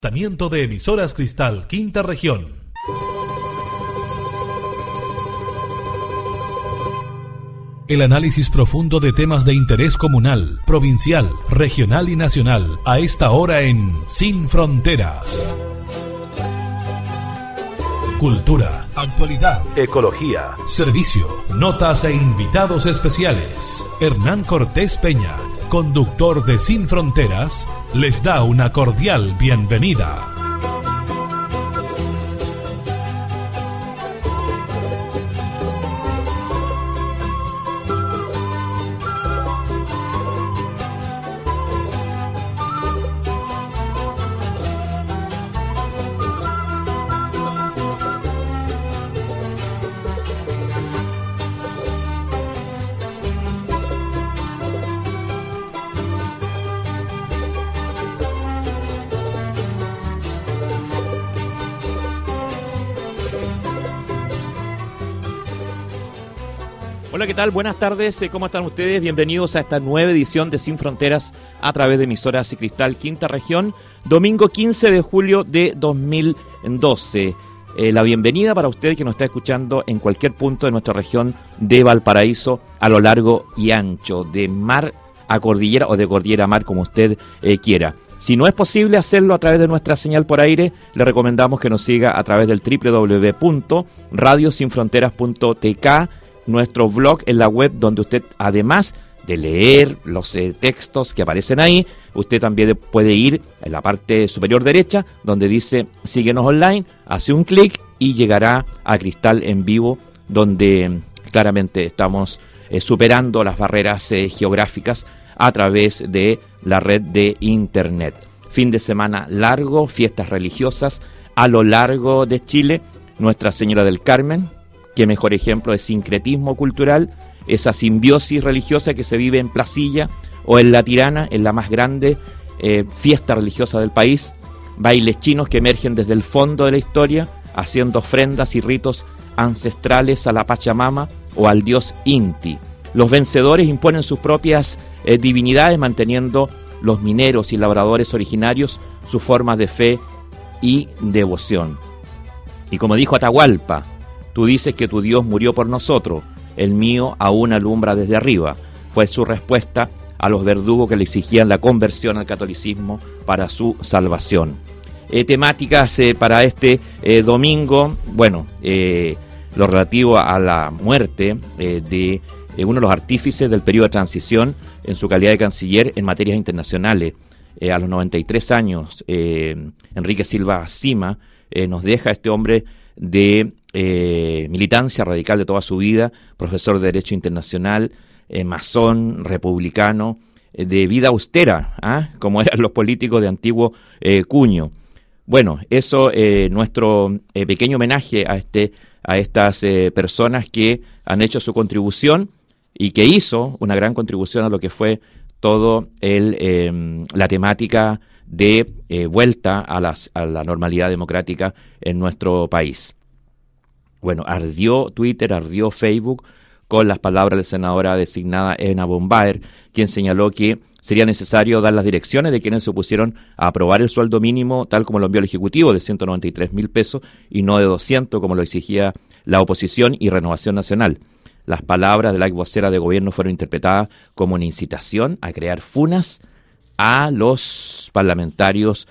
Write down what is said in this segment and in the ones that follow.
Lanzamiento de emisoras Cristal, Quinta Región. El análisis profundo de temas de interés comunal, provincial, regional y nacional, a esta hora en Sin Fronteras. Cultura, actualidad, ecología, servicio, notas e invitados especiales. Hernán Cortés Peña, conductor de Sin Fronteras, les da una cordial bienvenida. Hola, ¿qué tal? Buenas tardes, ¿cómo están ustedes? Bienvenidos a esta nueva edición de Sin Fronteras a través de emisoras Cristal, Quinta Región, domingo 15 de julio de 2012. La bienvenida para usted que nos está escuchando en cualquier punto de nuestra región de Valparaíso, a lo largo y ancho, de mar a cordillera o de cordillera a mar, como usted quiera. Si no es posible hacerlo a través de nuestra señal por aire, le recomendamos que nos siga a través del www.radiosinfronteras.tk, nuestro blog en la web, donde usted, además de leer los textos que aparecen ahí, usted también puede ir en la parte superior derecha donde dice síguenos online, hace un clic y llegará a Cristal en vivo, donde claramente estamos superando las barreras geográficas a través de la red de internet. Fin de semana largo, fiestas religiosas a lo largo de Chile. Nuestra Señora del Carmen, qué mejor ejemplo de sincretismo cultural, esa simbiosis religiosa que se vive en Placilla o en La Tirana, en la más grande fiesta religiosa del país. Bailes chinos que emergen desde el fondo de la historia, haciendo ofrendas y ritos ancestrales a la Pachamama o al dios Inti. Los vencedores imponen sus propias divinidades, manteniendo los mineros y labradores originarios sus formas de fe y devoción. Y como dijo Atahualpa, tú dices que tu Dios murió por nosotros, el mío aún alumbra desde arriba. Fue su respuesta a los verdugos que le exigían la conversión al catolicismo para su salvación. Temáticas para este domingo, bueno, lo relativo a la muerte de uno de los artífices del periodo de transición en su calidad de canciller en materias internacionales. A los 93 años, Enrique Silva Cima nos deja este hombre de militancia radical de toda su vida, profesor de Derecho Internacional, masón, republicano, de vida austera, como eran los políticos de antiguo cuño. Bueno, eso, nuestro pequeño homenaje a estas personas que han hecho su contribución y que hizo una gran contribución a lo que fue todo la temática de vuelta a la normalidad democrática en nuestro país. Bueno, ardió Twitter, ardió Facebook con las palabras de la senadora designada Edna Bombaer, quien señaló que sería necesario dar las direcciones de quienes se opusieron a aprobar el sueldo mínimo tal como lo envió el Ejecutivo, de 193.000 pesos y no de 200 como lo exigía la oposición y Renovación Nacional. Las palabras de la ex vocera de gobierno fueron interpretadas como una incitación a crear funas a los parlamentarios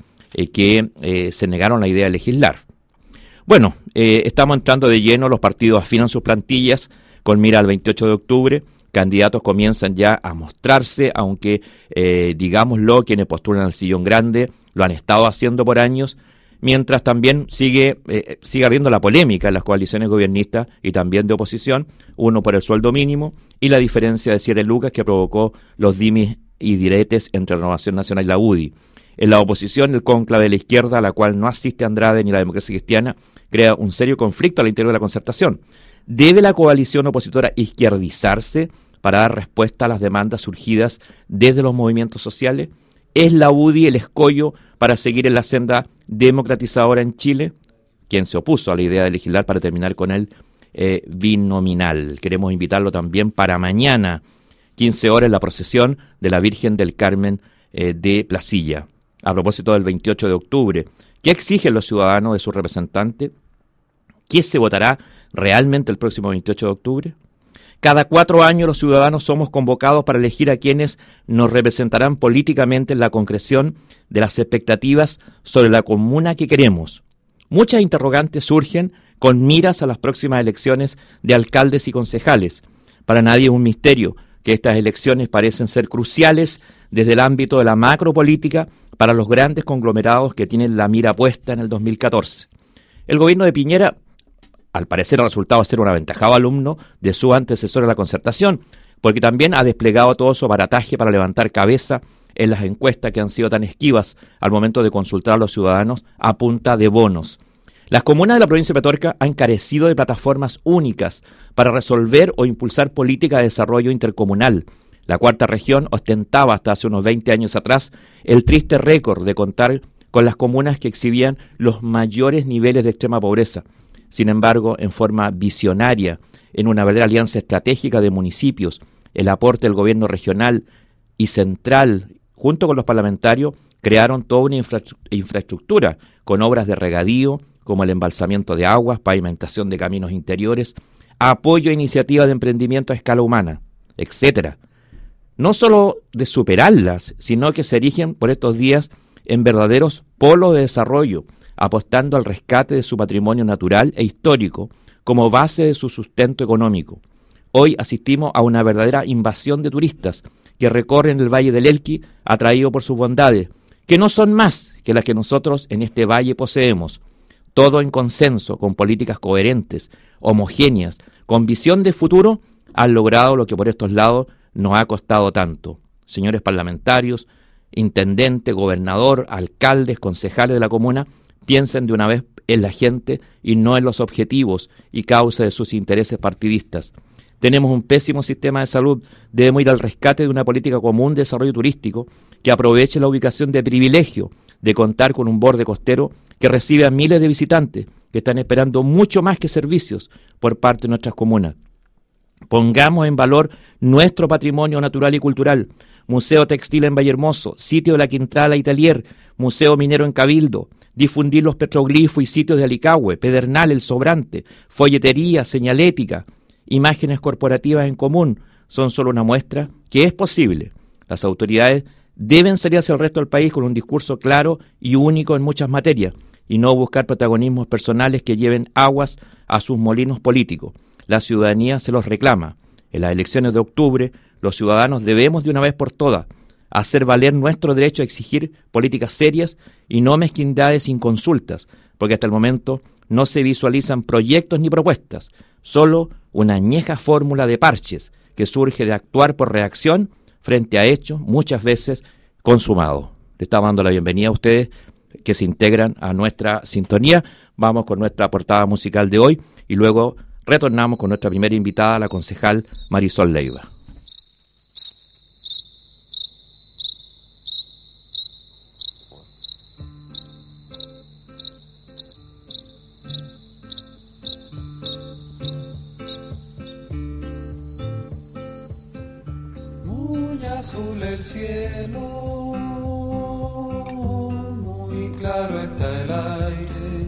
que se negaron la idea de legislar. Bueno, estamos entrando de lleno, los partidos afinan sus plantillas con mira al 28 de octubre, candidatos comienzan ya a mostrarse, aunque digámoslo, quienes postulan al sillón grande lo han estado haciendo por años, mientras también sigue ardiendo la polémica en las coaliciones gobiernistas y también de oposición, uno por el sueldo mínimo y la diferencia de 7 lucas que provocó los dimis y diretes entre Renovación Nacional y la UDI. En la oposición, el cónclave de la izquierda, a la cual no asiste Andrade ni la democracia cristiana, crea un serio conflicto al interior de la concertación. ¿Debe la coalición opositora izquierdizarse para dar respuesta a las demandas surgidas desde los movimientos sociales? ¿Es la UDI el escollo para seguir en la senda democratizadora en Chile? Quien se opuso a la idea de legislar para terminar con el binominal. Queremos invitarlo también para mañana, 15 horas, la procesión de la Virgen del Carmen de Placilla. a propósito del 28 de octubre. ¿Qué exigen los ciudadanos de sus representantes? ¿Qué se votará realmente el próximo 28 de octubre? Cada 4 años los ciudadanos somos convocados para elegir a quienes nos representarán políticamente en la concreción de las expectativas sobre la comuna que queremos. Muchas interrogantes surgen con miras a las próximas elecciones de alcaldes y concejales. Para nadie es un misterio que estas elecciones parecen ser cruciales desde el ámbito de la macropolítica para los grandes conglomerados que tienen la mira puesta en el 2014. El gobierno de Piñera, al parecer, ha resultado ser un aventajado alumno de su antecesor en la concertación, porque también ha desplegado todo su aparataje para levantar cabeza en las encuestas que han sido tan esquivas al momento de consultar a los ciudadanos a punta de bonos. Las comunas de la provincia de Petorca han carecido de plataformas únicas para resolver o impulsar política de desarrollo intercomunal. La cuarta región ostentaba hasta hace unos 20 años atrás el triste récord de contar con las comunas que exhibían los mayores niveles de extrema pobreza. Sin embargo, en forma visionaria, en una verdadera alianza estratégica de municipios, el aporte del gobierno regional y central, junto con los parlamentarios, crearon toda una infraestructura con obras de regadío, como el embalsamiento de aguas, pavimentación de caminos interiores, apoyo a iniciativas de emprendimiento a escala humana, etc. No solo de superarlas, sino que se erigen por estos días en verdaderos polos de desarrollo, apostando al rescate de su patrimonio natural e histórico como base de su sustento económico. Hoy asistimos a una verdadera invasión de turistas que recorren el Valle del Elqui atraídos por sus bondades, que no son más que las que nosotros en este valle poseemos. Todo en consenso, con políticas coherentes, homogéneas, con visión de futuro, han logrado lo que por estos lados nos ha costado tanto. Señores parlamentarios, intendente, gobernador, alcaldes, concejales de la comuna, piensen de una vez en la gente y no en los objetivos y causas de sus intereses partidistas. Tenemos un pésimo sistema de salud, debemos ir al rescate de una política común de desarrollo turístico que aproveche la ubicación de privilegio de contar con un borde costero que recibe a miles de visitantes que están esperando mucho más que servicios por parte de nuestras comunas. Pongamos en valor nuestro patrimonio natural y cultural. Museo Textil en Vallehermoso, sitio de la Quintrala Italier, Museo Minero en Cabildo, difundir los petroglifos y sitios de Alicahue, Pedernal, El Sobrante, folletería, señalética, imágenes corporativas en común, son solo una muestra que es posible. Las autoridades deben salir hacia el resto del país con un discurso claro y único en muchas materias, y no buscar protagonismos personales que lleven aguas a sus molinos políticos. La ciudadanía se los reclama. En las elecciones de octubre, los ciudadanos debemos de una vez por todas hacer valer nuestro derecho a exigir políticas serias y no mezquindades sin consultas, porque hasta el momento no se visualizan proyectos ni propuestas, solo una añeja fórmula de parches que surge de actuar por reacción frente a hechos muchas veces consumados. Le estamos dando la bienvenida a ustedes que se integran a nuestra sintonía. Vamos con nuestra portada musical de hoy y luego retornamos con nuestra primera invitada, la concejal Marisol Leiva. Muy azul el cielo, muy claro está el aire,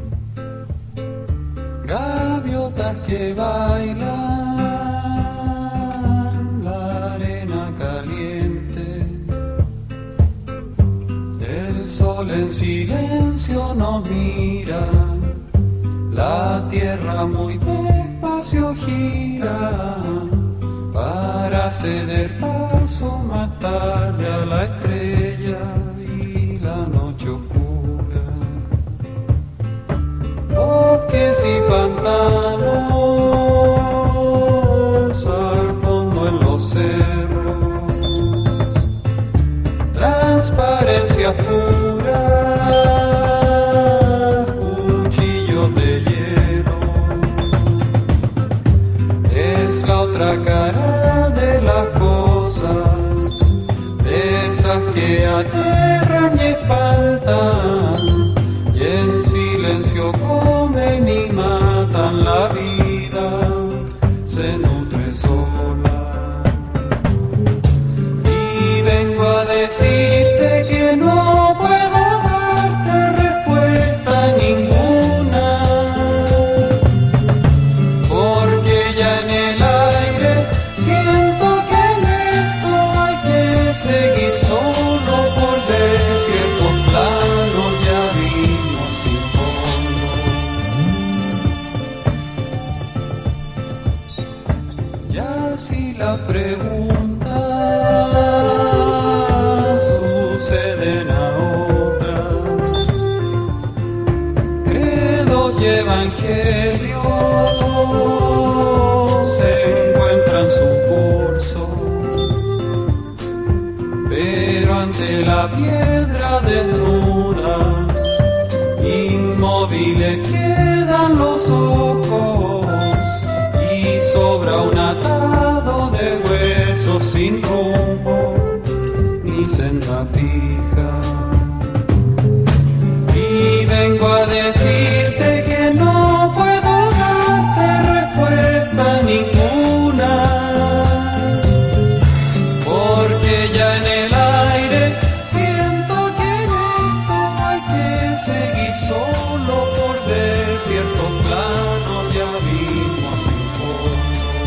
gaviotas que bailan, la arena caliente, el sol en silencio nos mira, la tierra muy despacio gira, para ceder paso más tarde a la estrella y la noche oscura. Bosques y pantanos al fondo en los cerros, transparencias puras, cuchillos de hielo, es la otra cara de las cosas, de esas que aterran y espantan, y en silencio comen y matan la y evangelios se encuentran su curso, pero ante la piedra desnuda, inmóviles quedan los ojos y sobra un atado de huesos sin rumbo ni senda fija. Y vengo a decirte que no puedo darte respuesta ninguna, porque ya en el aire siento que en esto hay que seguir solo por desiertos planos y abismos sin fondo.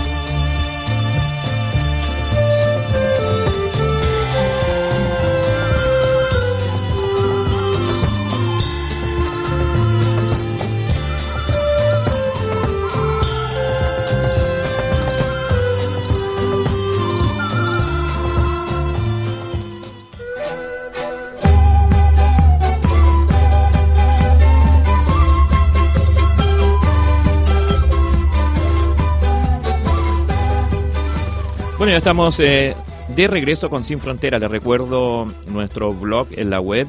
Bueno, ya estamos de regreso con Sin Fronteras. Les recuerdo nuestro blog en la web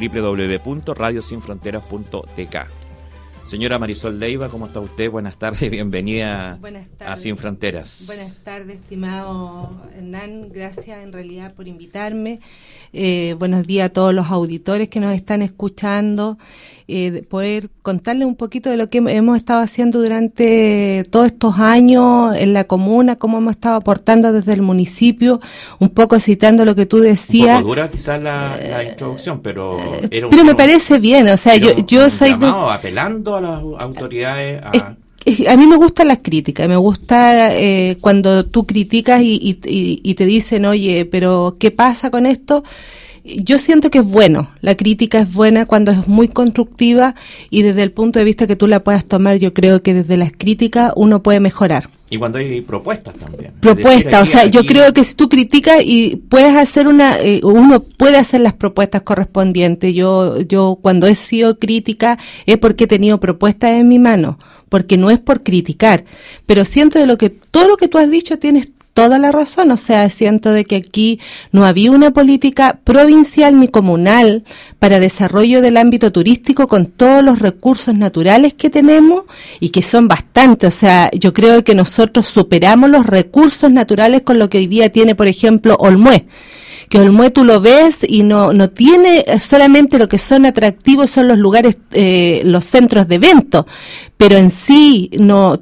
www.radiosinfronteras.tk. Señora Marisol Leiva, ¿cómo está usted? Buenas tardes, bienvenida a Sin Fronteras. Buenas tardes, estimado Hernán, gracias en realidad por invitarme. Buenos días a todos los auditores que nos están escuchando. Poder contarles un poquito de lo que hemos estado haciendo durante todos estos años en la comuna, cómo hemos estado aportando desde el municipio, un poco citando lo que tú decías. Un poco dura quizás la introducción, pero me parece bien, o sea, yo soy apelando a las autoridades a mí me gustan las críticas, me gusta cuando tú criticas y te dicen, oye, pero ¿qué pasa con esto? Yo siento que es bueno, la crítica es buena cuando es muy constructiva y desde el punto de vista que tú la puedas tomar, yo creo que desde las críticas uno puede mejorar. Y cuando hay propuestas también. Propuestas, o sea, yo creo que si tú criticas y puedes hacer uno puede hacer las propuestas correspondientes. Yo cuando he sido crítica es porque he tenido propuestas en mi mano, porque no es por criticar, pero siento todo lo que tú has dicho tienes toda la razón, o sea, siento de que aquí no había una política provincial ni comunal para desarrollo del ámbito turístico con todos los recursos naturales que tenemos y que son bastantes, o sea, yo creo que nosotros superamos los recursos naturales con lo que hoy día tiene, por ejemplo, Olmué. Que Olmué tú lo ves y no tiene solamente lo que son atractivos, son los lugares, los centros de eventos, pero en sí no,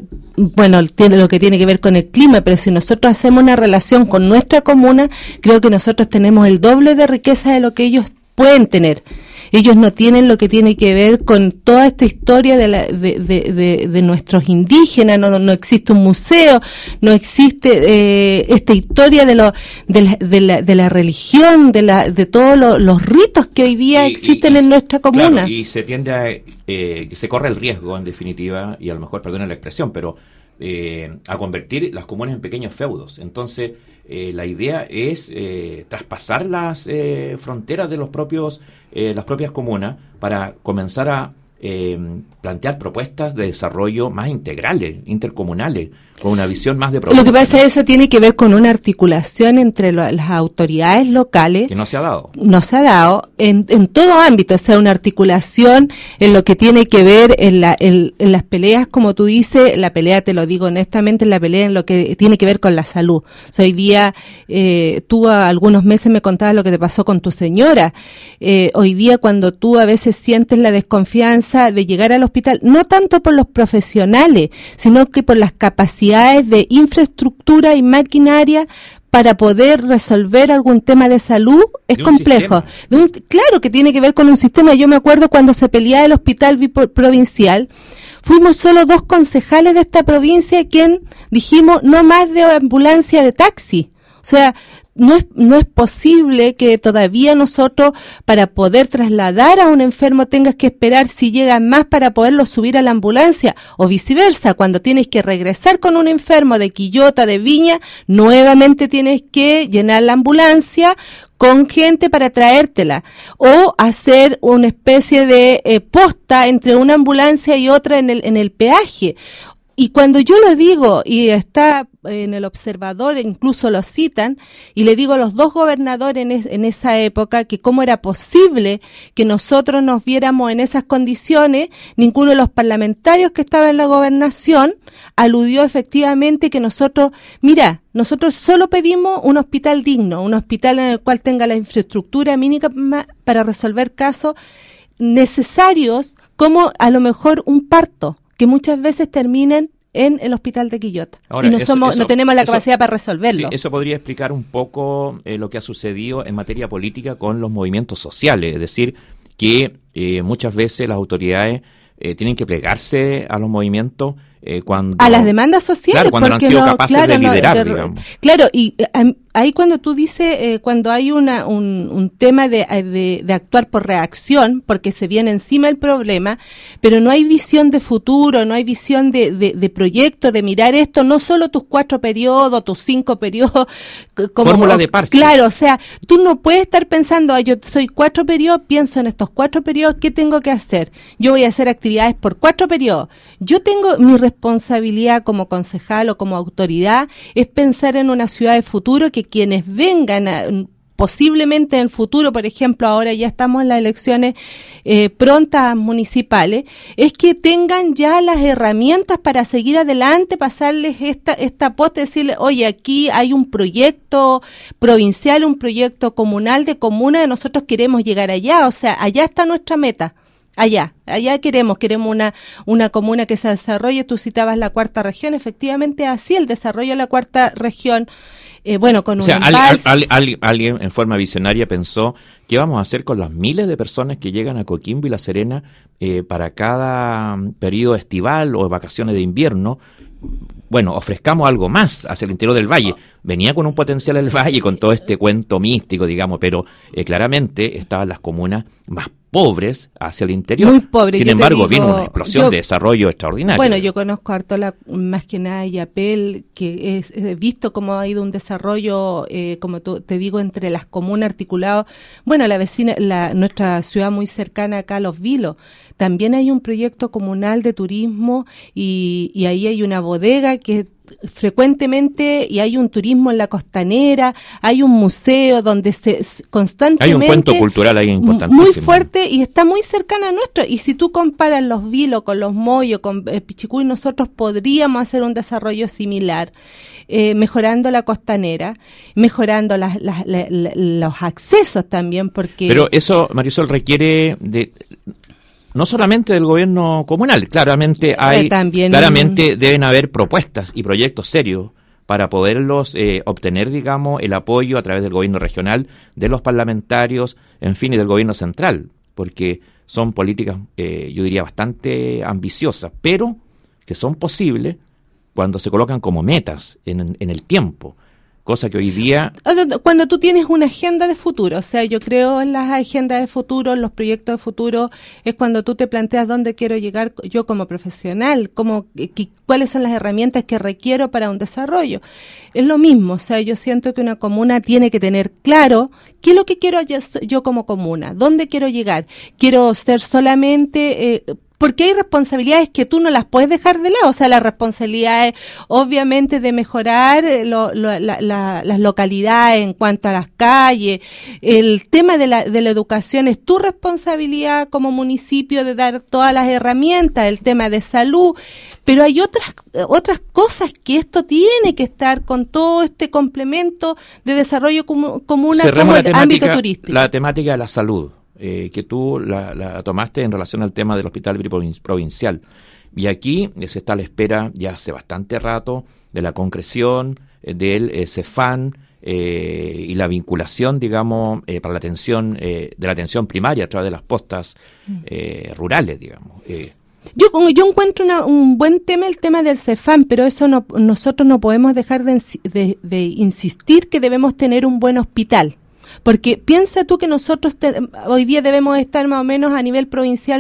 tiene lo que tiene que ver con el clima, pero si nosotros hacemos una relación con nuestra comuna, creo que nosotros tenemos el doble de riqueza de lo que ellos pueden tener. Ellos no tienen lo que tiene que ver con toda esta historia de nuestros indígenas, no existe un museo, no existe esta historia de la religión, de todos los ritos que hoy día existen en nuestra comuna. Claro, y se tiende a se corre el riesgo, en definitiva, y a lo mejor, perdonen la expresión, pero a convertir las comunas en pequeños feudos. Entonces, la idea es traspasar las fronteras de las propias comunas para comenzar a plantear propuestas de desarrollo más integrales, intercomunales, con una visión más de provincia. Lo que pasa es que eso tiene que ver con una articulación entre las autoridades locales. Que no se ha dado. No se ha dado en todo ámbito, o sea, una articulación en lo que tiene que ver en las peleas, como tú dices, la pelea, te lo digo honestamente, la pelea en lo que tiene que ver con la salud. O sea, hoy día, tú a algunos meses me contabas lo que te pasó con tu señora. Hoy día cuando tú a veces sientes la desconfianza de llegar al hospital, no tanto por los profesionales, sino que por las capacidades de infraestructura y maquinaria para poder resolver algún tema de salud, es complejo. Claro que tiene que ver con un sistema. Yo me acuerdo cuando se peleaba el hospital provincial, fuimos solo 2 concejales de esta provincia quien dijimos no más de ambulancia de taxi. O sea, no es posible que todavía nosotros, para poder trasladar a un enfermo, tengas que esperar si llegan más para poderlo subir a la ambulancia, o viceversa, cuando tienes que regresar con un enfermo de Quillota, de Viña, nuevamente tienes que llenar la ambulancia con gente para traértela, o hacer una especie de posta entre una ambulancia y otra en el peaje. Y cuando yo lo digo, y está en el Observador, incluso lo citan, y le digo a los dos gobernadores en esa época que cómo era posible que nosotros nos viéramos en esas condiciones, ninguno de los parlamentarios que estaba en la gobernación aludió efectivamente que nosotros solo pedimos un hospital digno, un hospital en el cual tenga la infraestructura mínima para resolver casos necesarios, como a lo mejor un parto, que muchas veces terminan en el hospital de Quillota. Ahora, y no tenemos la capacidad para resolverlo. Sí, eso podría explicar un poco lo que ha sucedido en materia política con los movimientos sociales, es decir, que muchas veces las autoridades tienen que plegarse a los movimientos cuando... A las demandas sociales. Claro, cuando no han sido capaces de liderar, digamos. Claro, y ahí cuando tú dices, cuando hay un tema de actuar por reacción, porque se viene encima el problema, pero no hay visión de futuro, no hay visión de proyecto, de mirar esto, no solo tus 4 periodos, tus 5 periodos. Fórmula de parches. Claro, o sea, tú no puedes estar pensando, yo soy 4 periodos, pienso en estos 4 periodos, ¿qué tengo que hacer? Yo voy a hacer actividades por 4 periodos. Yo tengo mi responsabilidad como concejal o como autoridad, es pensar en una ciudad de futuro, que quienes vengan posiblemente en el futuro, por ejemplo, ahora ya estamos en las elecciones prontas municipales, es que tengan ya las herramientas para seguir adelante, pasarles esta posta, decirle, oye, aquí hay un proyecto provincial, un proyecto comunal de comuna, de nosotros queremos llegar allá, o sea, allá está nuestra meta. Allá queremos una comuna que se desarrolle. Tú citabas la 4ª región, efectivamente así, el desarrollo de la 4ª región, con un alguien en forma visionaria pensó, ¿qué vamos a hacer con las miles de personas que llegan a Coquimbo y La Serena para cada periodo estival o vacaciones de invierno? Bueno, ofrezcamos algo más hacia el interior del valle. Venía con un potencial el valle, con todo este cuento místico, digamos, pero claramente estaban las comunas más pobres hacia el interior. Muy pobres. Sin embargo, vino una explosión de desarrollo extraordinaria. Bueno, yo conozco harto más que nada Yapel, que he visto cómo ha ido un desarrollo, como te digo, entre las comunas articuladas. Bueno, nuestra ciudad muy cercana acá, Los Vilos, también hay un proyecto comunal de turismo y ahí hay una bodega que frecuentemente, y hay un turismo en la costanera, hay un museo donde se constantemente... Hay un cuento cultural ahí importantísimo. Muy fuerte y está muy cercana a nuestro. Y si tú comparas Los Vilos con Los Moyos, con Pichicuy, nosotros podríamos hacer un desarrollo similar, mejorando la costanera, mejorando los accesos también, porque... Pero eso, Marisol, requiere de... No solamente del gobierno comunal, claramente deben haber propuestas y proyectos serios para poderlos obtener, digamos, el apoyo a través del gobierno regional, de los parlamentarios, en fin, y del gobierno central, porque son políticas, yo diría, bastante ambiciosas, pero que son posibles cuando se colocan como metas en el tiempo. Cosa que hoy día... Cuando tú tienes una agenda de futuro, o sea, yo creo en las agendas de futuro, en los proyectos de futuro, es cuando tú te planteas dónde quiero llegar yo como profesional, cuáles son las herramientas que requiero para un desarrollo. Es lo mismo, o sea, yo siento que una comuna tiene que tener claro qué es lo que quiero yo como comuna, dónde quiero llegar. Quiero ser solamente... porque hay responsabilidades que tú no las puedes dejar de lado, o sea, la responsabilidad obviamente de mejorar las localidades en cuanto a las calles, el tema de la educación es tu responsabilidad como municipio de dar todas las herramientas, el tema de salud, pero hay otras cosas que esto tiene que estar con todo este complemento de desarrollo común como el ámbito turístico. La temática de la salud. Que tú la tomaste en relación al tema del hospital provincial. Y aquí se está a la espera ya hace bastante rato de la concreción del CEFAN y la vinculación, digamos, para la atención primaria a través de las postas rurales, digamos. Yo encuentro un buen tema el tema del CEFAM, pero eso nosotros no podemos dejar de insistir que debemos tener un buen hospital. Porque piensa tú que nosotros hoy día debemos estar más o menos a nivel provincial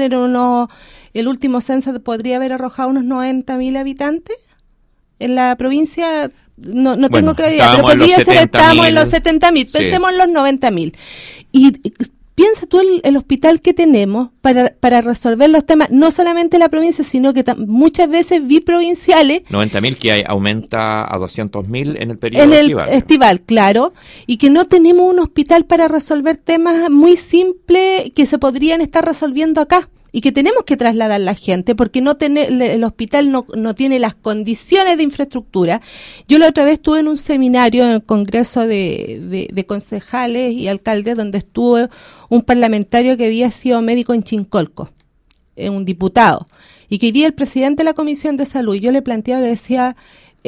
el último censo podría haber arrojado unos 90.000 habitantes en la provincia. No tengo claridad, pero podría ser, estamos en los 70.000, pensemos en los 90.000. Y piensa tú el hospital que tenemos para resolver los temas, no solamente la provincia, sino que muchas veces biprovinciales. 90.000 que aumenta a 200.000 en el periodo estival, claro, y que no tenemos un hospital para resolver temas muy simples que se podrían estar resolviendo acá. Y que tenemos que trasladar a la gente porque el hospital no tiene las condiciones de infraestructura. Yo la otra vez estuve en un seminario en el Congreso de concejales y alcaldes donde estuvo un parlamentario que había sido médico en Chincolco, un diputado, y que hoy día el presidente de la Comisión de Salud, y yo le planteaba, le decía,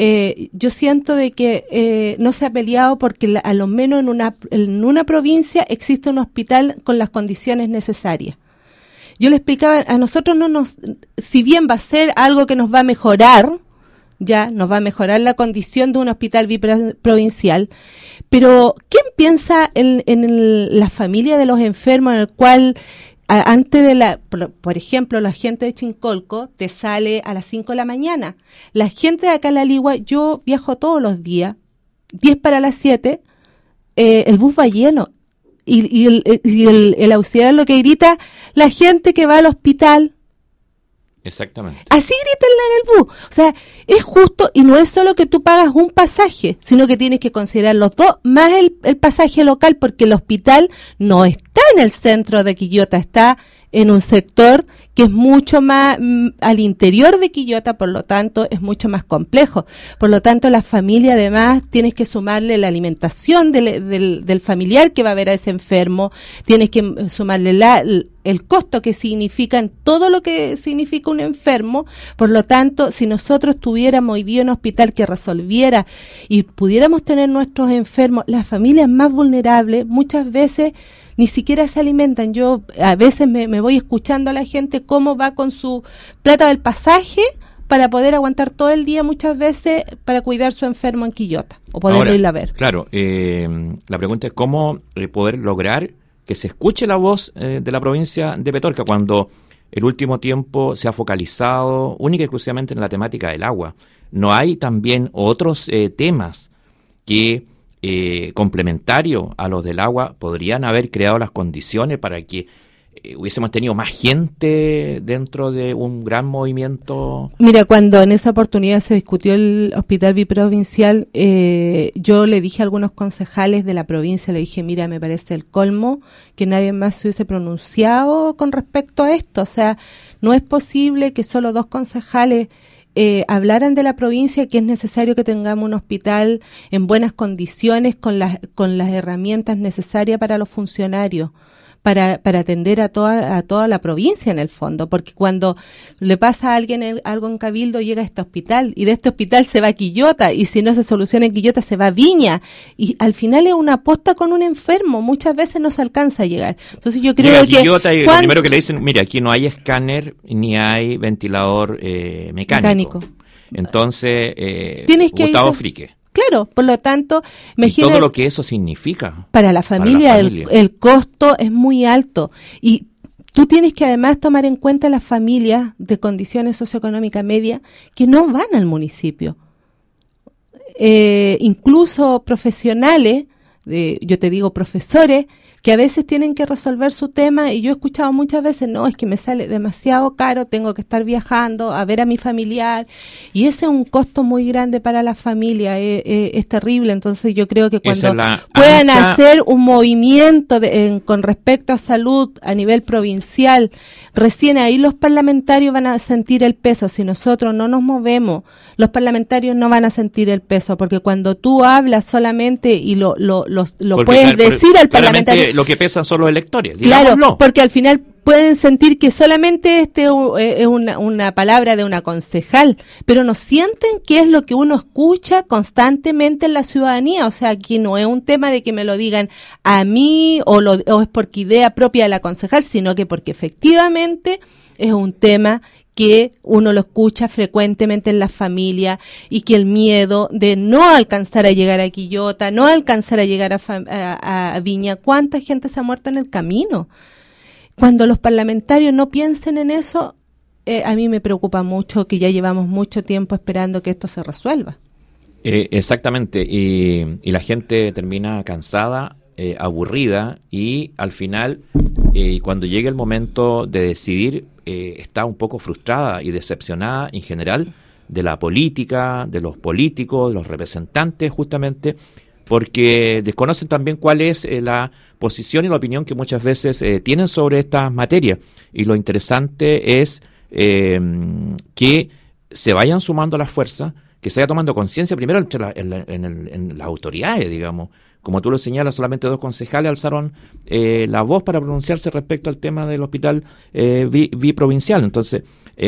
yo siento de que no se ha peleado porque a lo menos en una provincia existe un hospital con las condiciones necesarias. Yo le explicaba, a nosotros si bien va a ser algo que nos va a mejorar, nos va a mejorar la condición de un hospital biprovincial, pero ¿quién piensa en la familia de los enfermos en el cual antes por ejemplo, la gente de Chincolco te sale a las 5 de la mañana? La gente de acá en La Ligua, yo viajo todos los días, 10 para las 7, el bus va lleno. Y el auxiliar lo que grita, la gente que va al hospital. Exactamente. Así gritan en el bus. O sea, es justo y no es solo que tú pagas un pasaje, sino que tienes que considerar los dos, más el pasaje local, porque el hospital no está en el centro de Quillota, está en un sector que es mucho más al interior de Quillota, por lo tanto es mucho más complejo. Por lo tanto, la familia además tienes que sumarle la alimentación del familiar que va a ver a ese enfermo, tienes que sumarle el costo que significa en todo lo que significa un enfermo. Por lo tanto, si nosotros tuviéramos hoy día un hospital que resolviera y pudiéramos tener nuestros enfermos, las familias más vulnerables muchas veces ni siquiera se alimentan. Yo a veces me voy escuchando a la gente cómo va con su plata del pasaje para poder aguantar todo el día muchas veces para cuidar su enfermo en Quillota o poderlo ir a ver. Claro, la pregunta es cómo poder lograr que se escuche la voz de la provincia de Petorca cuando el último tiempo se ha focalizado única y exclusivamente en la temática del agua. ¿No hay también otros temas que complementario a los del agua podrían haber creado las condiciones para que hubiésemos tenido más gente dentro de un gran movimiento? Mira, cuando en esa oportunidad se discutió el hospital biprovincial, yo le dije a algunos concejales de la provincia, le dije, mira, me parece el colmo que nadie más se hubiese pronunciado con respecto a esto. O sea, no es posible que solo 2 concejales hablaran de la provincia, que es necesario que tengamos un hospital en buenas condiciones con las herramientas necesarias para los funcionarios, para atender a toda la provincia en el fondo, porque cuando le pasa a alguien algo en Cabildo llega a este hospital y de este hospital se va a Quillota y si no se soluciona en Quillota se va a Viña y al final es una posta con un enfermo, muchas veces no se alcanza a llegar. Entonces yo creo que Quillota y lo primero que le dicen, mira, aquí no hay escáner ni hay ventilador mecánico. Entonces, Gustavo Frique. Claro, por lo tanto, imagínate todo lo que eso significa. Para la familia, el costo es muy alto. Y tú tienes que además tomar en cuenta las familias de condiciones socioeconómicas medias que no van al municipio. Incluso profesionales, yo te digo profesores, que a veces tienen que resolver su tema y yo he escuchado muchas veces, no, es que me sale demasiado caro, tengo que estar viajando a ver a mi familiar y ese es un costo muy grande para la familia, es terrible. Entonces yo creo que cuando puedan hacer un movimiento con respecto a salud a nivel provincial, recién ahí los parlamentarios van a sentir el peso. Si nosotros no nos movemos, los parlamentarios no van a sentir el peso, porque cuando tú hablas solamente y lo puedes decir al parlamentario, lo que pesan son los electores. Claro, porque al final pueden sentir que solamente es una palabra de una concejal, pero no sienten que es lo que uno escucha constantemente en la ciudadanía. O sea, aquí no es un tema de que me lo digan a mí o es porque idea propia de la concejal, sino que porque efectivamente es un tema que uno lo escucha frecuentemente en la familia y que el miedo de no alcanzar a llegar a Quillota, no alcanzar a llegar a Viña, ¿cuánta gente se ha muerto en el camino? Cuando los parlamentarios no piensen en eso, a mí me preocupa mucho que ya llevamos mucho tiempo esperando que esto se resuelva. Exactamente, y la gente termina cansada, aburrida, y al final, cuando llega el momento de decidir, está un poco frustrada y decepcionada en general de la política, de los políticos, de los representantes, justamente porque desconocen también cuál es la posición y la opinión que muchas veces tienen sobre estas materias. Y lo interesante es que se vayan sumando las fuerzas, que se vaya tomando conciencia primero en las autoridades, digamos. Como tú lo señalas, solamente 2 concejales alzaron la voz para pronunciarse respecto al tema del hospital biprovincial. Entonces,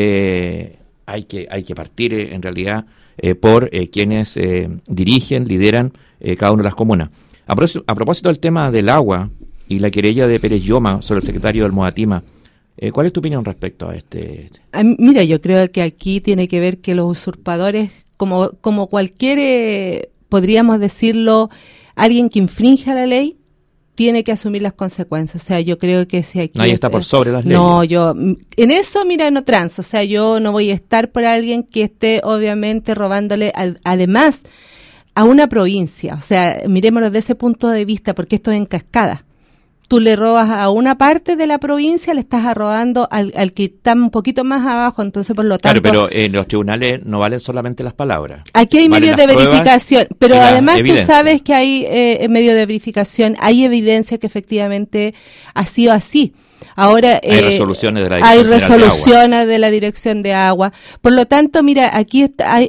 hay que partir en realidad por quienes dirigen, lideran cada una de las comunas. A propósito del tema del agua y la querella de Pérez Lloma sobre el secretario del Modatima, ¿cuál es tu opinión respecto a este? Mira, yo creo que aquí tiene que ver que los usurpadores, como cualquier, podríamos decirlo, alguien que infringe la ley, tiene que asumir las consecuencias. O sea, yo creo que si aquí... Nadie está por sobre las leyes. No, yo... En eso, mira, no transo. O sea, yo no voy a estar por alguien que esté, obviamente, robándole, además, a una provincia. O sea, miremoslo desde ese punto de vista, porque esto es en cascada. Tú le robas a una parte de la provincia, le estás robando al que está un poquito más abajo, entonces por lo tanto... Claro, pero en los tribunales no valen solamente las palabras. Aquí hay medios de verificación, pero además evidencia. Tú sabes que hay medios de verificación, hay evidencia que efectivamente ha sido así. Ahora hay resoluciones de la Dirección de la Dirección de Agua. Por lo tanto, mira, aquí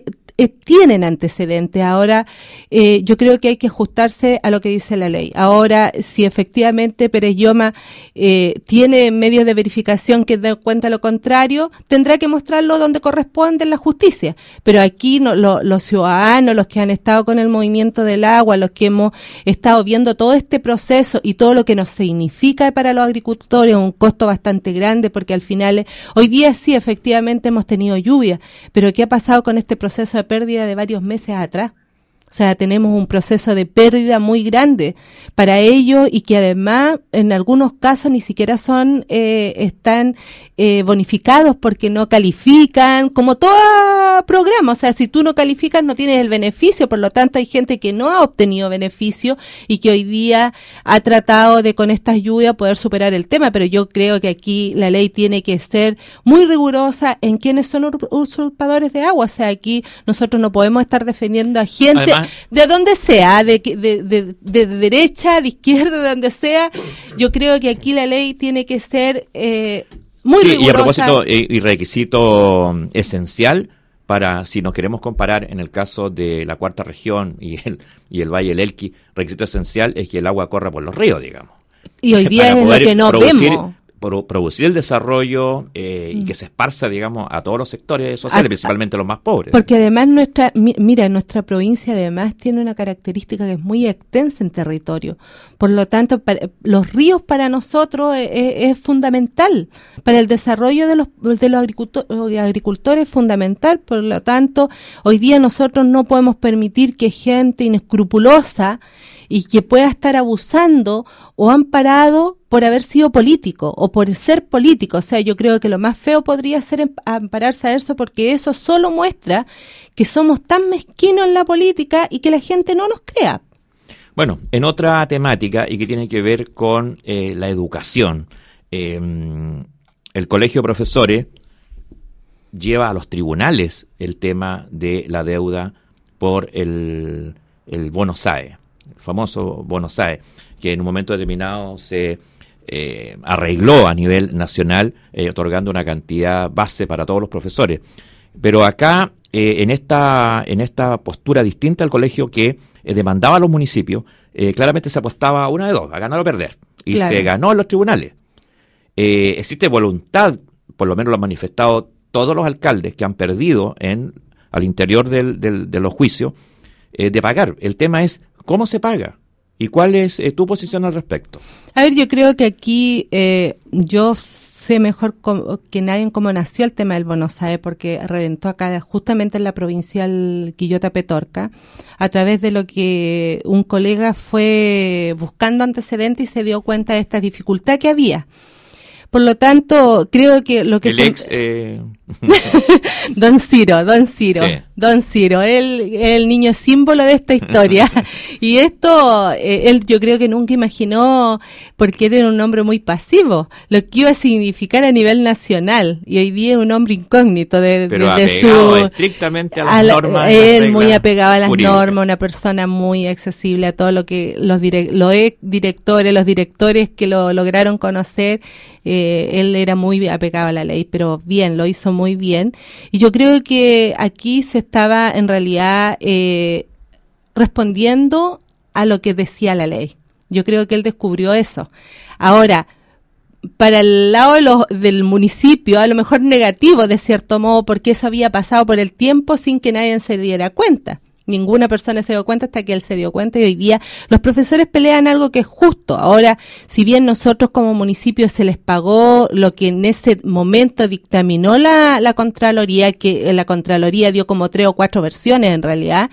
tienen antecedentes. Ahora, yo creo que hay que ajustarse a lo que dice la ley. Ahora, si efectivamente Pérez Lloma tiene medios de verificación que den cuenta lo contrario, tendrá que mostrarlo donde corresponde en la justicia. Pero aquí los ciudadanos, los que han estado con el movimiento del agua, los que hemos estado viendo todo este proceso y todo lo que nos significa para los agricultores, un costo bastante grande, porque al final, hoy día sí, efectivamente hemos tenido lluvia, pero ¿qué ha pasado con este proceso de pérdida de varios meses atrás? O sea, tenemos un proceso de pérdida muy grande para ellos y que además en algunos casos ni siquiera están bonificados porque no califican, como todo programa. O sea, si tú no calificas no tienes el beneficio, por lo tanto hay gente que no ha obtenido beneficio y que hoy día ha tratado de con estas lluvias poder superar el tema, pero yo creo que aquí la ley tiene que ser muy rigurosa en quienes son usurpadores de agua. O sea, aquí nosotros no podemos estar defendiendo a gente... Además, de donde sea, de derecha, de izquierda, de donde sea, yo creo que aquí la ley tiene que ser muy rigurosa. Y a propósito, y requisito esencial para, si nos queremos comparar en el caso de la cuarta región y el Valle del Elqui, requisito esencial es que el agua corra por los ríos, digamos. Y hoy día es lo que no vemos. Producir el desarrollo y que se esparza, digamos, a todos los sectores sociales, principalmente los más pobres. Porque además nuestra provincia además tiene una característica que es muy extensa en territorio. Por lo tanto, los ríos para nosotros es fundamental. Para el desarrollo de los agricultores es fundamental. Por lo tanto, hoy día nosotros no podemos permitir que gente inescrupulosa y que pueda estar abusando o amparado por haber sido político o por ser político. O sea, yo creo que lo más feo podría ser ampararse a eso, porque eso solo muestra que somos tan mezquinos en la política y que la gente no nos crea. Bueno, en otra temática y que tiene que ver con la educación, el Colegio de Profesores lleva a los tribunales el tema de la deuda por el bono SAE, el famoso bono SAE, que en un momento determinado se arregló a nivel nacional, otorgando una cantidad base para todos los profesores. Pero acá, en esta postura distinta al colegio que demandaba a los municipios, claramente se apostaba una de dos, a ganar o perder. Y claro, se ganó en los tribunales. Existe voluntad, por lo menos lo han manifestado todos los alcaldes que han perdido al interior de los juicios, de pagar. El tema es cómo se paga. ¿Y cuál es tu posición al respecto? A ver, yo creo que aquí yo sé mejor que nadie cómo nació el tema del bono SAE, porque reventó acá justamente en la provincial Quillota Petorca, a través de lo que un colega fue buscando antecedentes y se dio cuenta de esta dificultad que había. Por lo tanto, creo que lo que Don Ciro, sí. Don Ciro, el niño símbolo de esta historia. Y esto, él yo creo que nunca imaginó, porque él era un hombre muy pasivo, lo que iba a significar a nivel nacional. Y hoy día es un hombre incógnito pero apegado estrictamente a las normas. Él muy apegado a las normas, una persona muy accesible a todo lo que los directores que lo lograron conocer. Él era muy apegado a la ley, pero bien, lo hizo muy bien. Y yo creo que aquí se estaba en realidad respondiendo a lo que decía la ley. Yo creo que él descubrió eso. Ahora, para el lado del municipio, a lo mejor negativo de cierto modo, porque eso había pasado por el tiempo sin que nadie se diera cuenta. Ninguna persona se dio cuenta hasta que él se dio cuenta, y hoy día los profesores pelean algo que es justo. Ahora, si bien nosotros como municipio se les pagó lo que en ese momento dictaminó la Contraloría, que la Contraloría dio como 3 o 4 versiones en realidad,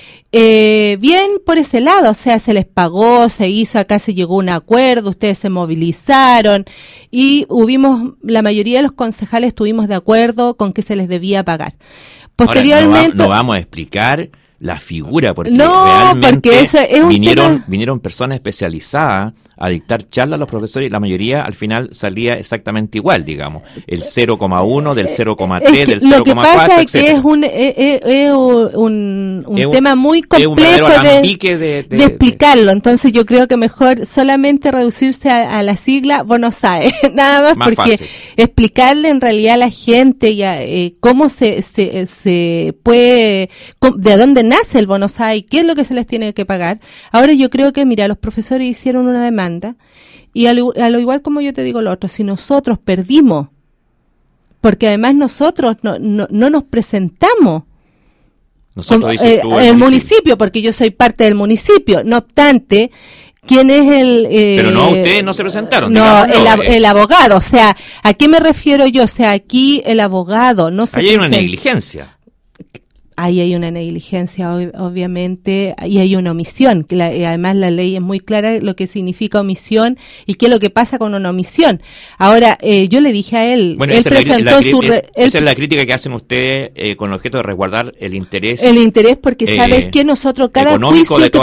bien por ese lado, o sea, se les pagó, se hizo, acá se llegó a un acuerdo, ustedes se movilizaron y la mayoría de los concejales estuvimos de acuerdo con que se les debía pagar. Posteriormente, ahora, no vamos a explicar la figura, porque realmente eso es vinieron personas especializadas a dictar charlas a los profesores y la mayoría al final salía exactamente igual, digamos, el 0,1, del 0,3, del 0,4, lo que pasa es que es un tema muy complejo de explicarlo, entonces yo creo que mejor solamente reducirse a la sigla bono SAE, nada más porque fácil. Explicarle en realidad a la gente y cómo se puede, de dónde nace el bono SAE y qué es lo que se les tiene que pagar. Ahora yo creo que, mira, los profesores hicieron una demanda y a lo igual como yo te digo lo otro, si nosotros perdimos, porque además nosotros no nos presentamos, nosotros el municipio, porque yo soy parte del municipio, no obstante, ¿quién es el...? Pero no, ustedes no se presentaron. No, el abogado, o sea, ¿a qué me refiero yo? O sea, aquí el abogado no se presenta. Ahí hay una negligencia. Ahí hay una negligencia, obviamente, y hay una omisión, que además la ley es muy clara lo que significa omisión y qué es lo que pasa con una omisión. Ahora, yo le dije a él, bueno, él presentó esa es la crítica que hacen ustedes con el objeto de resguardar el interés. El interés, porque sabes que nosotros cada juicio que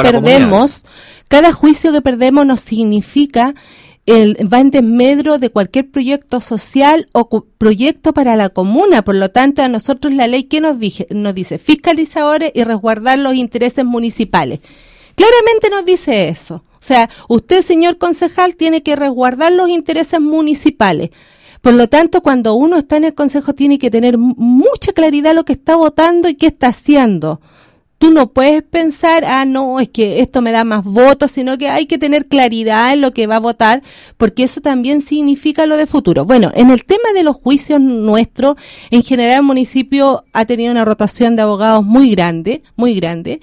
perdemos nos significa va en desmedro de cualquier proyecto social o proyecto para la comuna. Por lo tanto, a nosotros la ley, ¿qué nos dice? Fiscalizadores y resguardar los intereses municipales. Claramente nos dice eso. O sea, usted, señor concejal, tiene que resguardar los intereses municipales. Por lo tanto, cuando uno está en el consejo, tiene que tener mucha claridad lo que está votando y qué está haciendo. Tú no puedes pensar, no, es que esto me da más votos, sino que hay que tener claridad en lo que va a votar, porque eso también significa lo de futuro. Bueno, en el tema de los juicios nuestros, en general el municipio ha tenido una rotación de abogados muy grande, muy grande.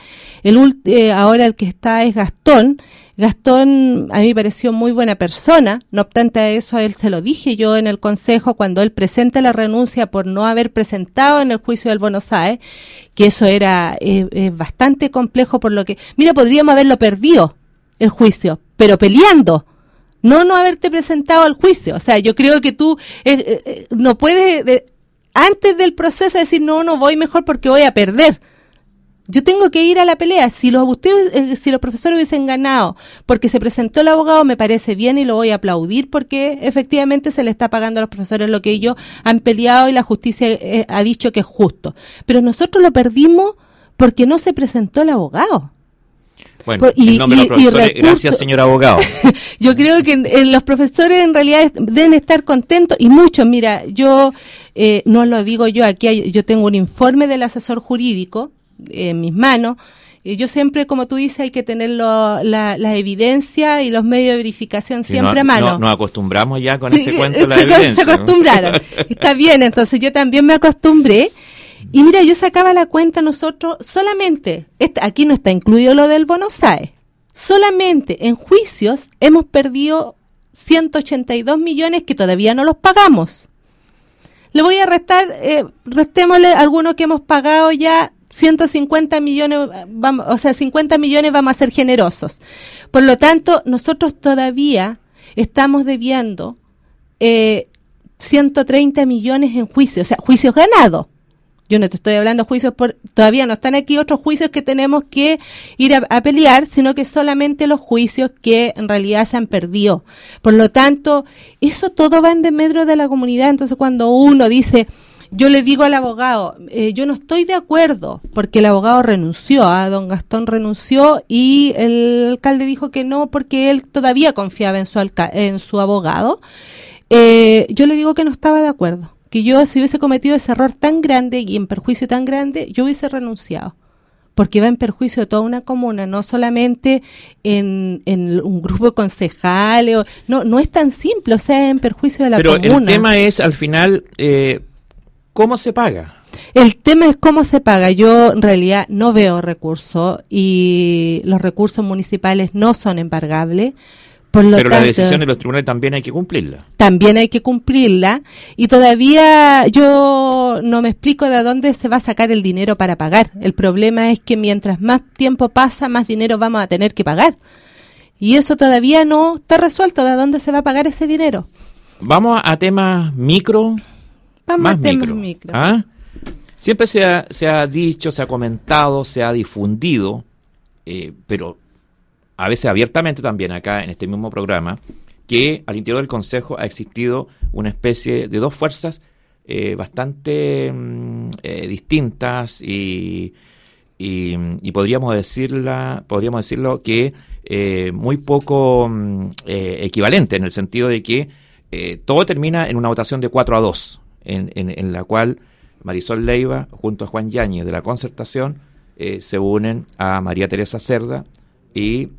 Ahora el que está es Gastón. Gastón a mí me pareció muy buena persona, no obstante a eso a él se lo dije yo en el consejo cuando él presenta la renuncia por no haber presentado en el juicio del bono SAE, que eso era bastante complejo por lo que, mira, podríamos haberlo perdido el juicio, pero peleando, no haberte presentado al juicio. O sea, yo creo que tú no puedes antes del proceso decir no voy mejor porque voy a perder. Yo tengo que ir a la pelea. Si los profesores hubiesen ganado porque se presentó el abogado, me parece bien y lo voy a aplaudir porque efectivamente se le está pagando a los profesores lo que ellos han peleado y la justicia ha dicho que es justo. Pero nosotros lo perdimos porque no se presentó el abogado. Bueno, en nombre de los profesores, gracias, señor abogado. Yo creo que los profesores en realidad deben estar contentos y muchos. Mira, yo no lo digo yo, aquí yo tengo un informe del asesor jurídico en mis manos. Yo siempre, como tú dices, hay que tener la evidencia y los medios de verificación siempre a mano. Nos acostumbramos ya con ese cuento de la evidencia. Se acostumbraron. Está bien, entonces yo también me acostumbré. Y mira, yo sacaba la cuenta nosotros solamente, aquí no está incluido lo del bono SAE, solamente en juicios hemos perdido 182 millones que todavía no los pagamos. Le voy a restar, restémosle algunos que hemos pagado ya, 150 millones, 50 millones vamos a ser generosos. Por lo tanto, nosotros todavía estamos debiendo 130 millones en juicios, o sea, juicios ganados. Yo no te estoy hablando de juicios, todavía no están aquí otros juicios que tenemos que ir a pelear, sino que solamente los juicios que en realidad se han perdido. Por lo tanto, eso todo va en desmedro de la comunidad. Entonces, cuando uno dice, yo le digo al abogado, yo no estoy de acuerdo, porque el abogado renunció, don Gastón renunció, y el alcalde dijo que no, porque él todavía confiaba en su abogado. Yo le digo que no estaba de acuerdo. Que yo, si hubiese cometido ese error tan grande y en perjuicio tan grande, yo hubiese renunciado, porque va en perjuicio de toda una comuna, no solamente en un grupo de concejales, no es tan simple, o sea, en perjuicio de la comuna. Pero el tema es, al final, ¿cómo se paga? El tema es cómo se paga. Yo en realidad no veo recursos y los recursos municipales no son embargables. Pero la decisión de los tribunales también hay que cumplirla. También hay que cumplirla, y todavía yo no me explico de dónde se va a sacar el dinero para pagar. El problema es que mientras más tiempo pasa, más dinero vamos a tener que pagar. Y eso todavía no está resuelto, de dónde se va a pagar ese dinero. Vamos a temas micro. Vamos a temas micro. ¿Ah? Siempre se ha dicho, se ha comentado, se ha difundido, pero a veces abiertamente también acá en este mismo programa, que al interior del Consejo ha existido una especie de dos fuerzas bastante distintas y podríamos decirlo que muy poco equivalente, en el sentido de que todo termina en una votación de 4-2, en la cual Marisol Leiva junto a Juan Yáñez de la Concertación se unen a María Teresa Cerda y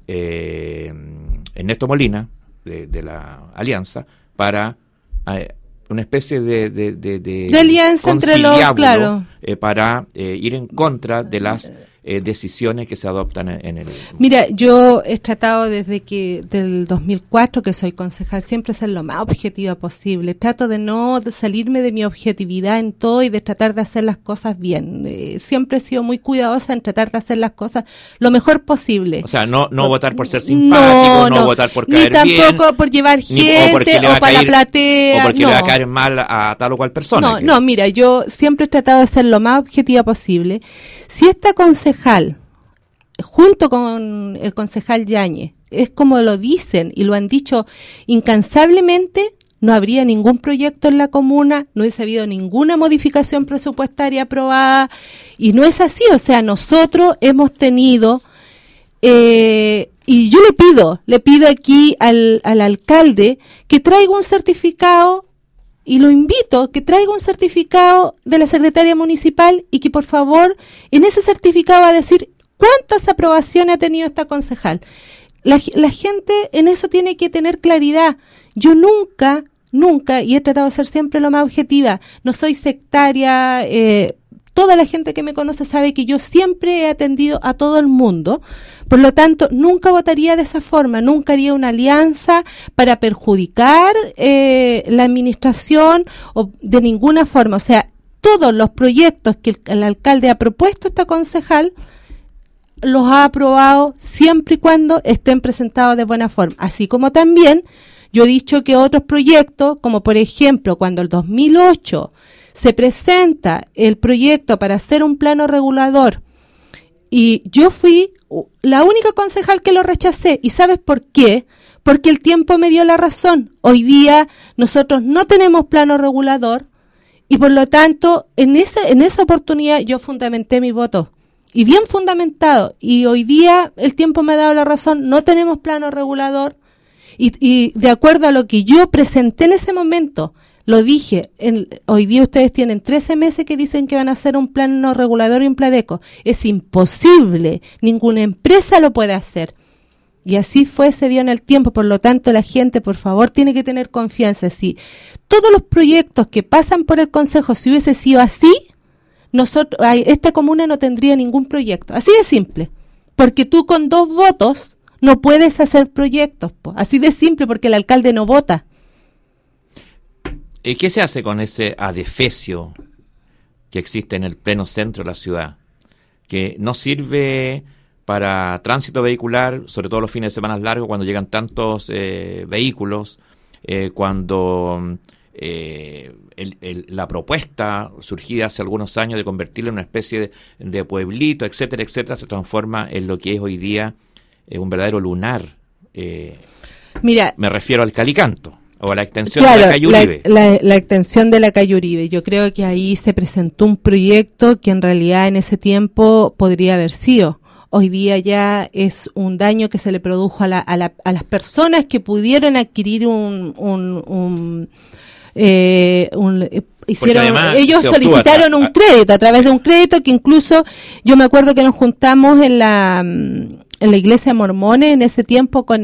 Ernesto Molina de la Alianza para una especie de alianza entre los, claro, para ir en contra de las decisiones que se adoptan en el... Mira, yo he tratado del 2004 que soy concejal, siempre ser lo más objetiva posible. Trato de no salirme de mi objetividad en todo y de tratar de hacer las cosas bien. Siempre he sido muy cuidadosa en tratar de hacer las cosas lo mejor posible. O sea, no votar por ser simpático, no votar por caer bien. Ni tampoco por llevar gente o para la platea. O porque le va a caer mal a tal o cual persona. No, mira, yo siempre he tratado de ser lo más objetiva posible. Si esta concejal, junto con el concejal Yáñez, es como lo dicen y lo han dicho incansablemente, no habría ningún proyecto en la comuna, no hubiese habido ninguna modificación presupuestaria aprobada, y no es así. O sea, nosotros hemos tenido, y yo le pido aquí al alcalde que traiga un certificado, y lo invito, que traiga un certificado de la secretaria municipal y que por favor en ese certificado va a decir cuántas aprobaciones ha tenido esta concejal. La gente en eso tiene que tener claridad. Yo nunca, y he tratado de ser siempre lo más objetiva, no soy sectaria, toda la gente que me conoce sabe que yo siempre he atendido a todo el mundo. Por lo tanto, nunca votaría de esa forma, nunca haría una alianza para perjudicar la administración o de ninguna forma. O sea, todos los proyectos que el alcalde ha propuesto esta concejal los ha aprobado siempre y cuando estén presentados de buena forma. Así como también yo he dicho que otros proyectos, como por ejemplo cuando el 2008 se presenta el proyecto para hacer un plano regulador, y yo fui la única concejal que lo rechacé. ¿Y sabes por qué? Porque el tiempo me dio la razón. Hoy día nosotros no tenemos plano regulador y por lo tanto en esa oportunidad yo fundamenté mi voto. Y bien fundamentado. Y hoy día el tiempo me ha dado la razón. No tenemos plano regulador. Y de acuerdo a lo que yo presenté en ese momento, lo dije, hoy día ustedes tienen 13 meses que dicen que van a hacer un plano regulador y un Pladeco. Es imposible, ninguna empresa lo puede hacer. Y así se dio en el tiempo, por lo tanto la gente, por favor, tiene que tener confianza. Si todos los proyectos que pasan por el Consejo, si hubiese sido así, esta comuna no tendría ningún proyecto. Así de simple. Porque tú con 2 votos no puedes hacer proyectos, po. Así de simple, porque el alcalde no vota. ¿Qué se hace con ese adefesio que existe en el pleno centro de la ciudad? Que no sirve para tránsito vehicular, sobre todo los fines de semana largos, cuando llegan tantos vehículos, cuando la propuesta surgida hace algunos años de convertirlo en una especie de pueblito, etcétera, etcétera, se transforma en lo que es hoy día un verdadero lunar. Mira, me refiero al Calicanto, o a la extensión claro, de la calle Uribe. La extensión de la calle Uribe. Yo creo que ahí se presentó un proyecto que en realidad en ese tiempo podría haber sido. Hoy día ya es un daño que se le produjo a las personas que pudieron adquirir ellos solicitaron un crédito, a través de un crédito que incluso yo me acuerdo que nos juntamos en la iglesia de Mormones en ese tiempo con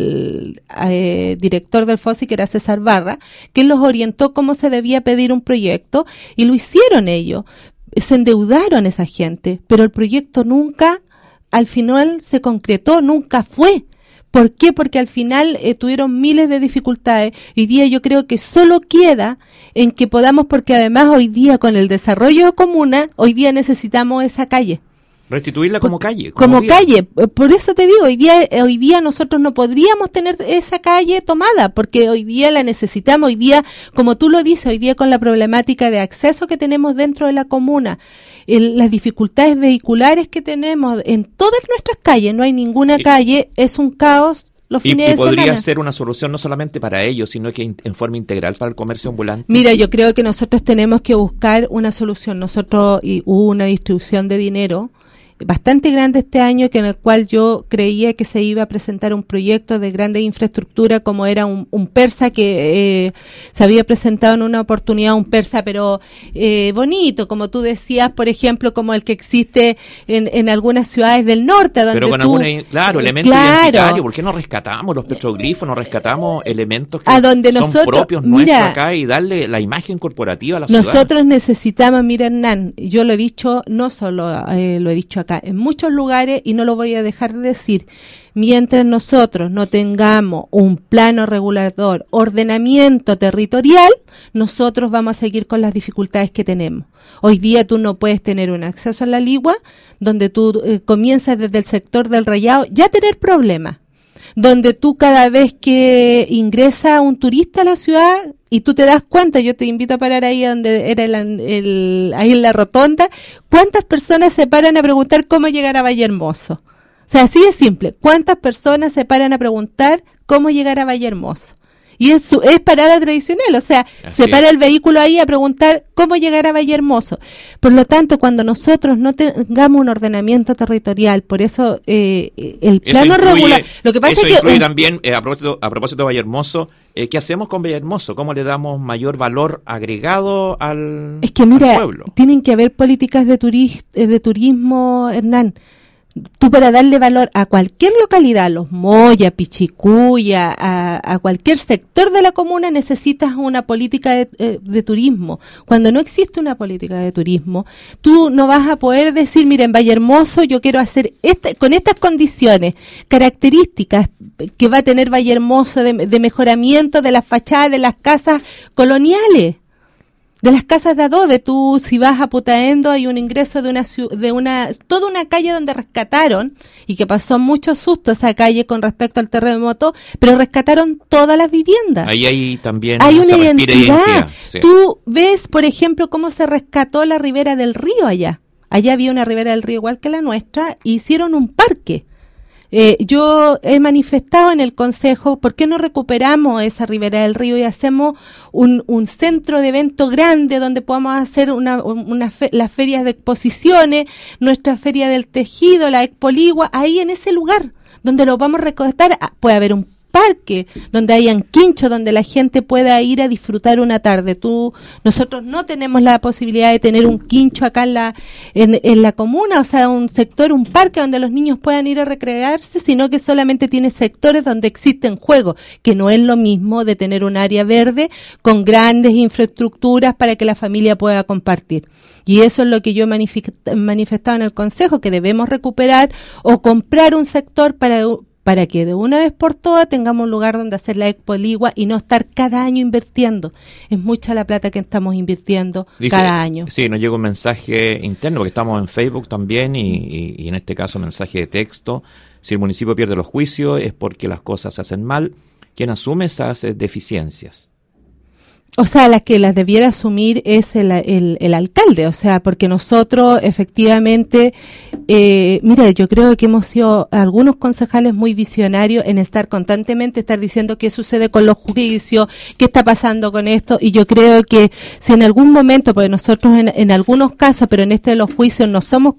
el director del FOSI, que era César Barra, que los orientó cómo se debía pedir un proyecto, y lo hicieron ellos. Se endeudaron esa gente, pero el proyecto nunca, al final se concretó, nunca fue. ¿Por qué? Porque al final tuvieron miles de dificultades. Hoy día yo creo que solo queda en que podamos, porque además hoy día con el desarrollo de comuna, hoy día necesitamos esa calle. Restituirla como calle. Como calle. Por eso te digo, hoy día nosotros no podríamos tener esa calle tomada, porque hoy día la necesitamos. Hoy día, como tú lo dices, hoy día con la problemática de acceso que tenemos dentro de la comuna, las dificultades vehiculares que tenemos en todas nuestras calles, no hay ninguna calle, es un caos los fines de semana. Y podría ser una solución no solamente para ellos, sino que en forma integral para el comercio ambulante. Mira, yo creo que nosotros tenemos que buscar una solución. Nosotros, y hubo una distribución de dinero bastante grande este año, que en el cual yo creía que se iba a presentar un proyecto de grande infraestructura, como era un PERSA, que se había presentado en una oportunidad, un PERSA pero bonito, como tú decías, por ejemplo, como el que existe en algunas ciudades del norte, donde pero con elementos identitarios. ¿Por qué no rescatamos los petroglifos, no rescatamos elementos que son propios nuestros acá, y darle la imagen corporativa a la ciudad? Nosotros necesitamos, mira, Hernán, yo lo he dicho, no solo lo he dicho acá, en muchos lugares, y no lo voy a dejar de decir, mientras nosotros no tengamos un plano regulador, ordenamiento territorial, nosotros vamos a seguir con las dificultades que tenemos. Hoy día tú no puedes tener un acceso a la Ligua, donde tú comienzas desde el sector del Rayado ya a tener problemas, donde tú cada vez que ingresa un turista a la ciudad y tú te das cuenta, yo te invito a parar ahí donde era ahí en la rotonda, ¿cuántas personas se paran a preguntar cómo llegar a Valle Hermoso? O sea, así de simple, ¿cuántas personas se paran a preguntar cómo llegar a Valle Hermoso? Y es parada tradicional, o sea, se para el vehículo ahí a preguntar cómo llegar a Valle Hermoso. Por lo tanto, cuando nosotros no tengamos un ordenamiento territorial, por eso el plano regular... Lo que pasa eso es que incluye también, a propósito de Valle Hermoso, ¿qué hacemos con Valle Hermoso? ¿Cómo le damos mayor valor agregado al pueblo? Es que mira, tienen que haber políticas de turismo, Hernán. Tú, para darle valor a cualquier localidad, Los Moya, Pichicuya, a cualquier sector de la comuna, necesitas una política de turismo. Cuando no existe una política de turismo, tú no vas a poder decir, mira, en Valle Hermoso yo quiero hacer con estas condiciones, características que va a tener Valle Hermoso de mejoramiento de las fachadas de las casas coloniales. De las casas de adobe. Tú, si vas a Putaendo, hay un ingreso toda una calle donde rescataron, y que pasó mucho susto esa calle con respecto al terremoto, pero rescataron todas las viviendas. Ahí hay también una identidad. Sí. Tú ves, por ejemplo, cómo se rescató la ribera del río allá. Allá había una ribera del río igual que la nuestra, e hicieron un parque. Yo he manifestado en el Consejo, ¿por qué no recuperamos esa ribera del río y hacemos un centro de evento grande donde podamos hacer las ferias de exposiciones, nuestra feria del tejido, la Expoligua, ahí en ese lugar donde lo vamos a recolectar? Puede haber un parque donde hayan quinchos, donde la gente pueda ir a disfrutar una tarde. Nosotros no tenemos la posibilidad de tener un quincho acá en la comuna, o sea, un sector, un parque donde los niños puedan ir a recrearse, sino que solamente tiene sectores donde existen juegos, que no es lo mismo de tener un área verde con grandes infraestructuras para que la familia pueda compartir. Y eso es lo que yo he manifestado en el Consejo, que debemos recuperar o comprar un sector para para que de una vez por todas tengamos un lugar donde hacer la Expo Ligua y no estar cada año invirtiendo. Es mucha la plata que estamos invirtiendo cada año. Sí, nos llega un mensaje interno, porque estamos en Facebook también, y en este caso mensaje de texto. Si el municipio pierde los juicios es porque las cosas se hacen mal. ¿Quién asume esas deficiencias? O sea, la que las debiera asumir es el alcalde, o sea, porque nosotros efectivamente, mira, yo creo que hemos sido algunos concejales muy visionarios en estar constantemente, estar diciendo qué sucede con los juicios, qué está pasando con esto, y yo creo que si en algún momento, porque nosotros en algunos casos, pero en este de los juicios no somos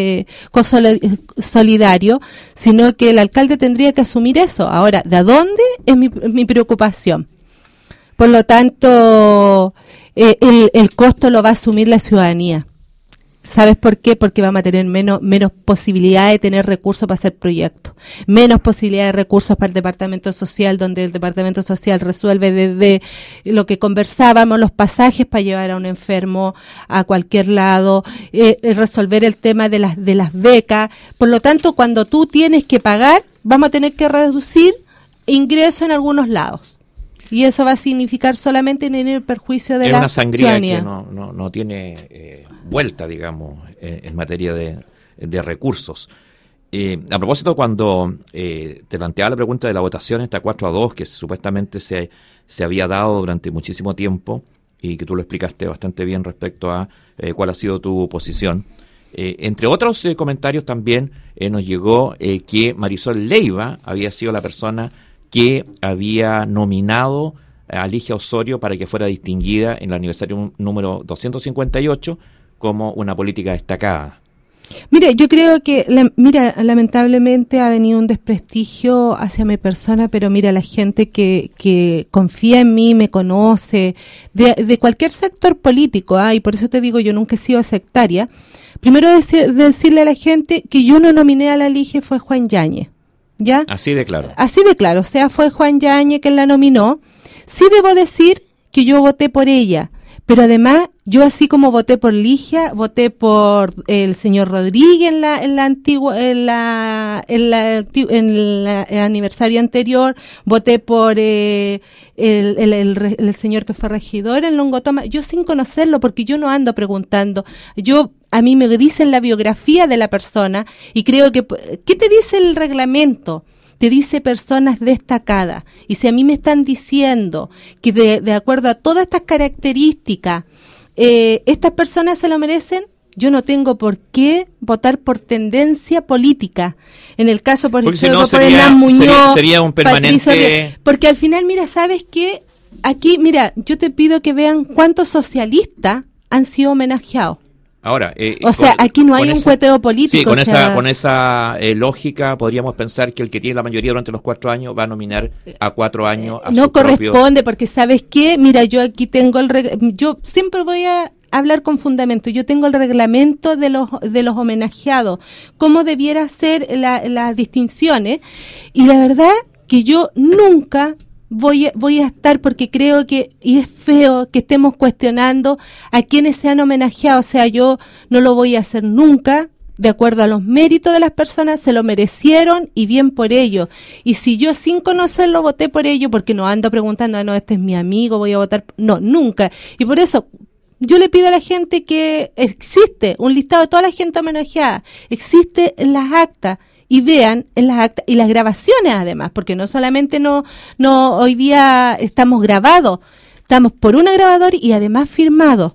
solidarios, sino que el alcalde tendría que asumir eso. Ahora, ¿de dónde? Es mi preocupación. Por lo tanto, el costo lo va a asumir la ciudadanía. ¿Sabes por qué? Porque vamos a tener menos posibilidad de tener recursos para hacer proyectos, menos posibilidad de recursos para el departamento social, donde el departamento social resuelve desde lo que conversábamos, los pasajes para llevar a un enfermo a cualquier lado, resolver el tema de las becas. Por lo tanto, cuando tú tienes que pagar, vamos a tener que reducir ingresos en algunos lados. Y eso va a significar solamente en el perjuicio de la ciudadanía. Es una sangría que no tiene vuelta, digamos, en materia de recursos. A propósito, cuando te planteaba la pregunta de la votación, esta 4-2, que supuestamente se había dado durante muchísimo tiempo, y que tú lo explicaste bastante bien respecto a cuál ha sido tu posición. Entre otros comentarios también nos llegó que Marisol Leiva había sido la persona que había nominado a Ligia Osorio para que fuera distinguida en el aniversario número 258 como una política destacada. Mira, yo creo que, lamentablemente ha venido un desprestigio hacia mi persona, pero mira, la gente que confía en mí, me conoce, de cualquier sector político, y por eso te digo, yo nunca he sido sectaria. Primero decirle a la gente que yo no nominé a la Ligia, fue Juan Yáñez. ¿Ya? Así de claro, o sea, fue Juan Yáñez quien la nominó. Sí debo decir que yo voté por ella, pero además yo, así como voté por Ligia, voté por el señor Rodríguez en el aniversario anterior, voté por el señor que fue regidor en Longotoma, yo sin conocerlo, porque yo no ando preguntando. A mí me dicen la biografía de la persona y creo que... ¿Qué te dice el reglamento? Te dice personas destacadas. Y si a mí me están diciendo que de acuerdo a todas estas características, estas personas se lo merecen, yo no tengo por qué votar por tendencia política. En el caso, por ejemplo, por Hernán Muñoz, sería un permanente... Porque al final, mira, ¿sabes qué? Aquí, mira, yo te pido que vean cuántos socialistas han sido homenajeados. Ahora, aquí no hay un cueteo político. Sí, con esa lógica podríamos pensar que el que tiene la mayoría durante los 4 años va a nominar a 4 años a no corresponde, porque ¿sabes qué? Mira, yo aquí tengo yo siempre voy a hablar con fundamento. Yo tengo el reglamento de los homenajeados, cómo debiera ser las distinciones, y la verdad que yo nunca voy a estar, porque creo que, y es feo que estemos cuestionando a quienes se han homenajeado. O sea, yo no lo voy a hacer nunca. De acuerdo a los méritos de las personas, se lo merecieron y bien por ello. Y si yo sin conocerlo voté por ello, porque no ando preguntando, no, este es mi amigo, voy a votar. No, nunca. Y por eso yo le pido a la gente que existe un listado de toda la gente homenajeada, existe en las actas, y vean en las actas y las grabaciones además, porque no solamente no hoy día estamos grabados, estamos por una grabadora y además firmados.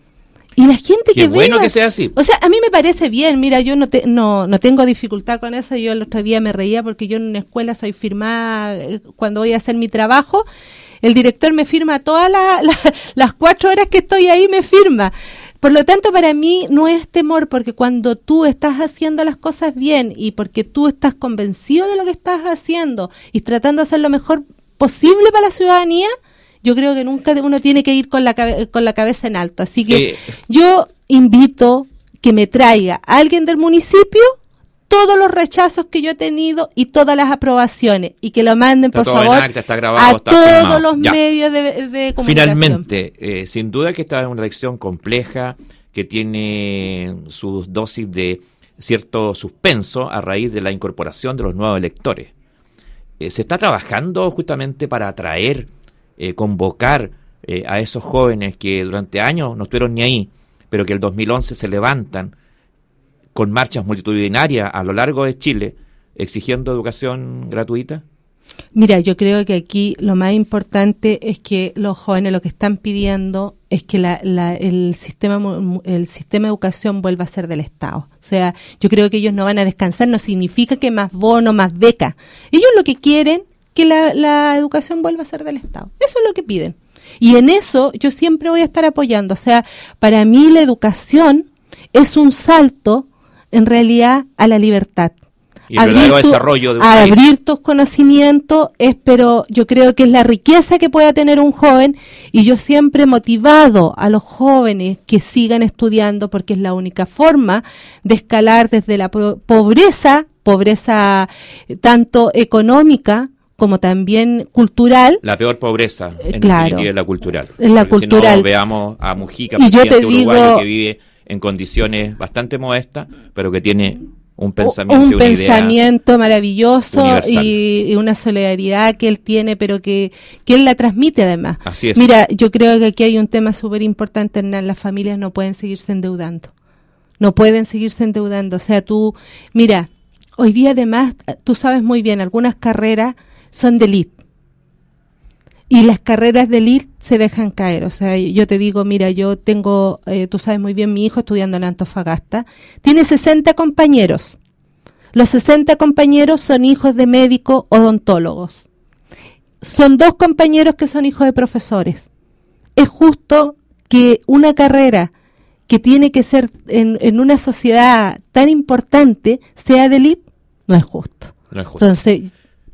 Y la gente que bueno vea, que sea así. O sea, a mí me parece bien. Mira, yo no tengo dificultad con eso. Yo el otro día me reía porque yo en una escuela soy firmada cuando voy a hacer mi trabajo. El director me firma todas las 4 horas que estoy ahí, me firma. Por lo tanto, para mí no es temor, porque cuando tú estás haciendo las cosas bien y porque tú estás convencido de lo que estás haciendo y tratando de hacer lo mejor posible para la ciudadanía, yo creo que nunca uno tiene que ir con la cabeza en alto. Así que yo invito que me traiga a alguien del municipio todos los rechazos que yo he tenido y todas las aprobaciones, y que lo manden, por favor, está grabado, a todos los medios de comunicación. Finalmente, sin duda que esta es una elección compleja, que tiene sus dosis de cierto suspenso a raíz de la incorporación de los nuevos electores. ¿se está trabajando justamente para atraer, convocar a esos jóvenes que durante años no estuvieron ni ahí, pero que el 2011 se levantan con marchas multitudinarias a lo largo de Chile exigiendo educación gratuita? Mira, yo creo que aquí lo más importante es que los jóvenes lo que están pidiendo es que el sistema de educación vuelva a ser del Estado. O sea, yo creo que ellos no van a descansar, no significa que más bono, más beca. Ellos lo que quieren que la educación vuelva a ser del Estado. Eso es lo que piden. Y en eso yo siempre voy a estar apoyando. O sea, para mí la educación es un salto, en realidad, a la libertad. Y el verdadero desarrollo de un país. Abrir tus conocimientos, pero yo creo que es la riqueza que pueda tener un joven, y yo siempre he motivado a los jóvenes que sigan estudiando, porque es la única forma de escalar desde la pobreza tanto económica como también cultural. La peor pobreza, en claro, definitiva, es la cultural. Es la porque cultural. Si no, veamos a Mujica, y yo te uruguayo, digo, que vive en condiciones bastante modestas, pero que tiene un pensamiento maravilloso y una solidaridad que él tiene, pero que él la transmite además. Así es. Mira, yo creo que aquí hay un tema súper importante, Hernán. Las familias no pueden seguirse endeudando. No pueden seguirse endeudando. O sea, mira, hoy día además, tú sabes muy bien, algunas carreras son de élite. Y las carreras de élite se dejan caer. O sea, yo te digo, mira, yo tengo, tú sabes muy bien, mi hijo estudiando en Antofagasta, tiene 60 compañeros. Los 60 compañeros son hijos de médicos odontólogos. Son 2 compañeros que son hijos de profesores. Es justo que una carrera que tiene que ser en una sociedad tan importante sea de élite. No es justo. No es justo. Entonces,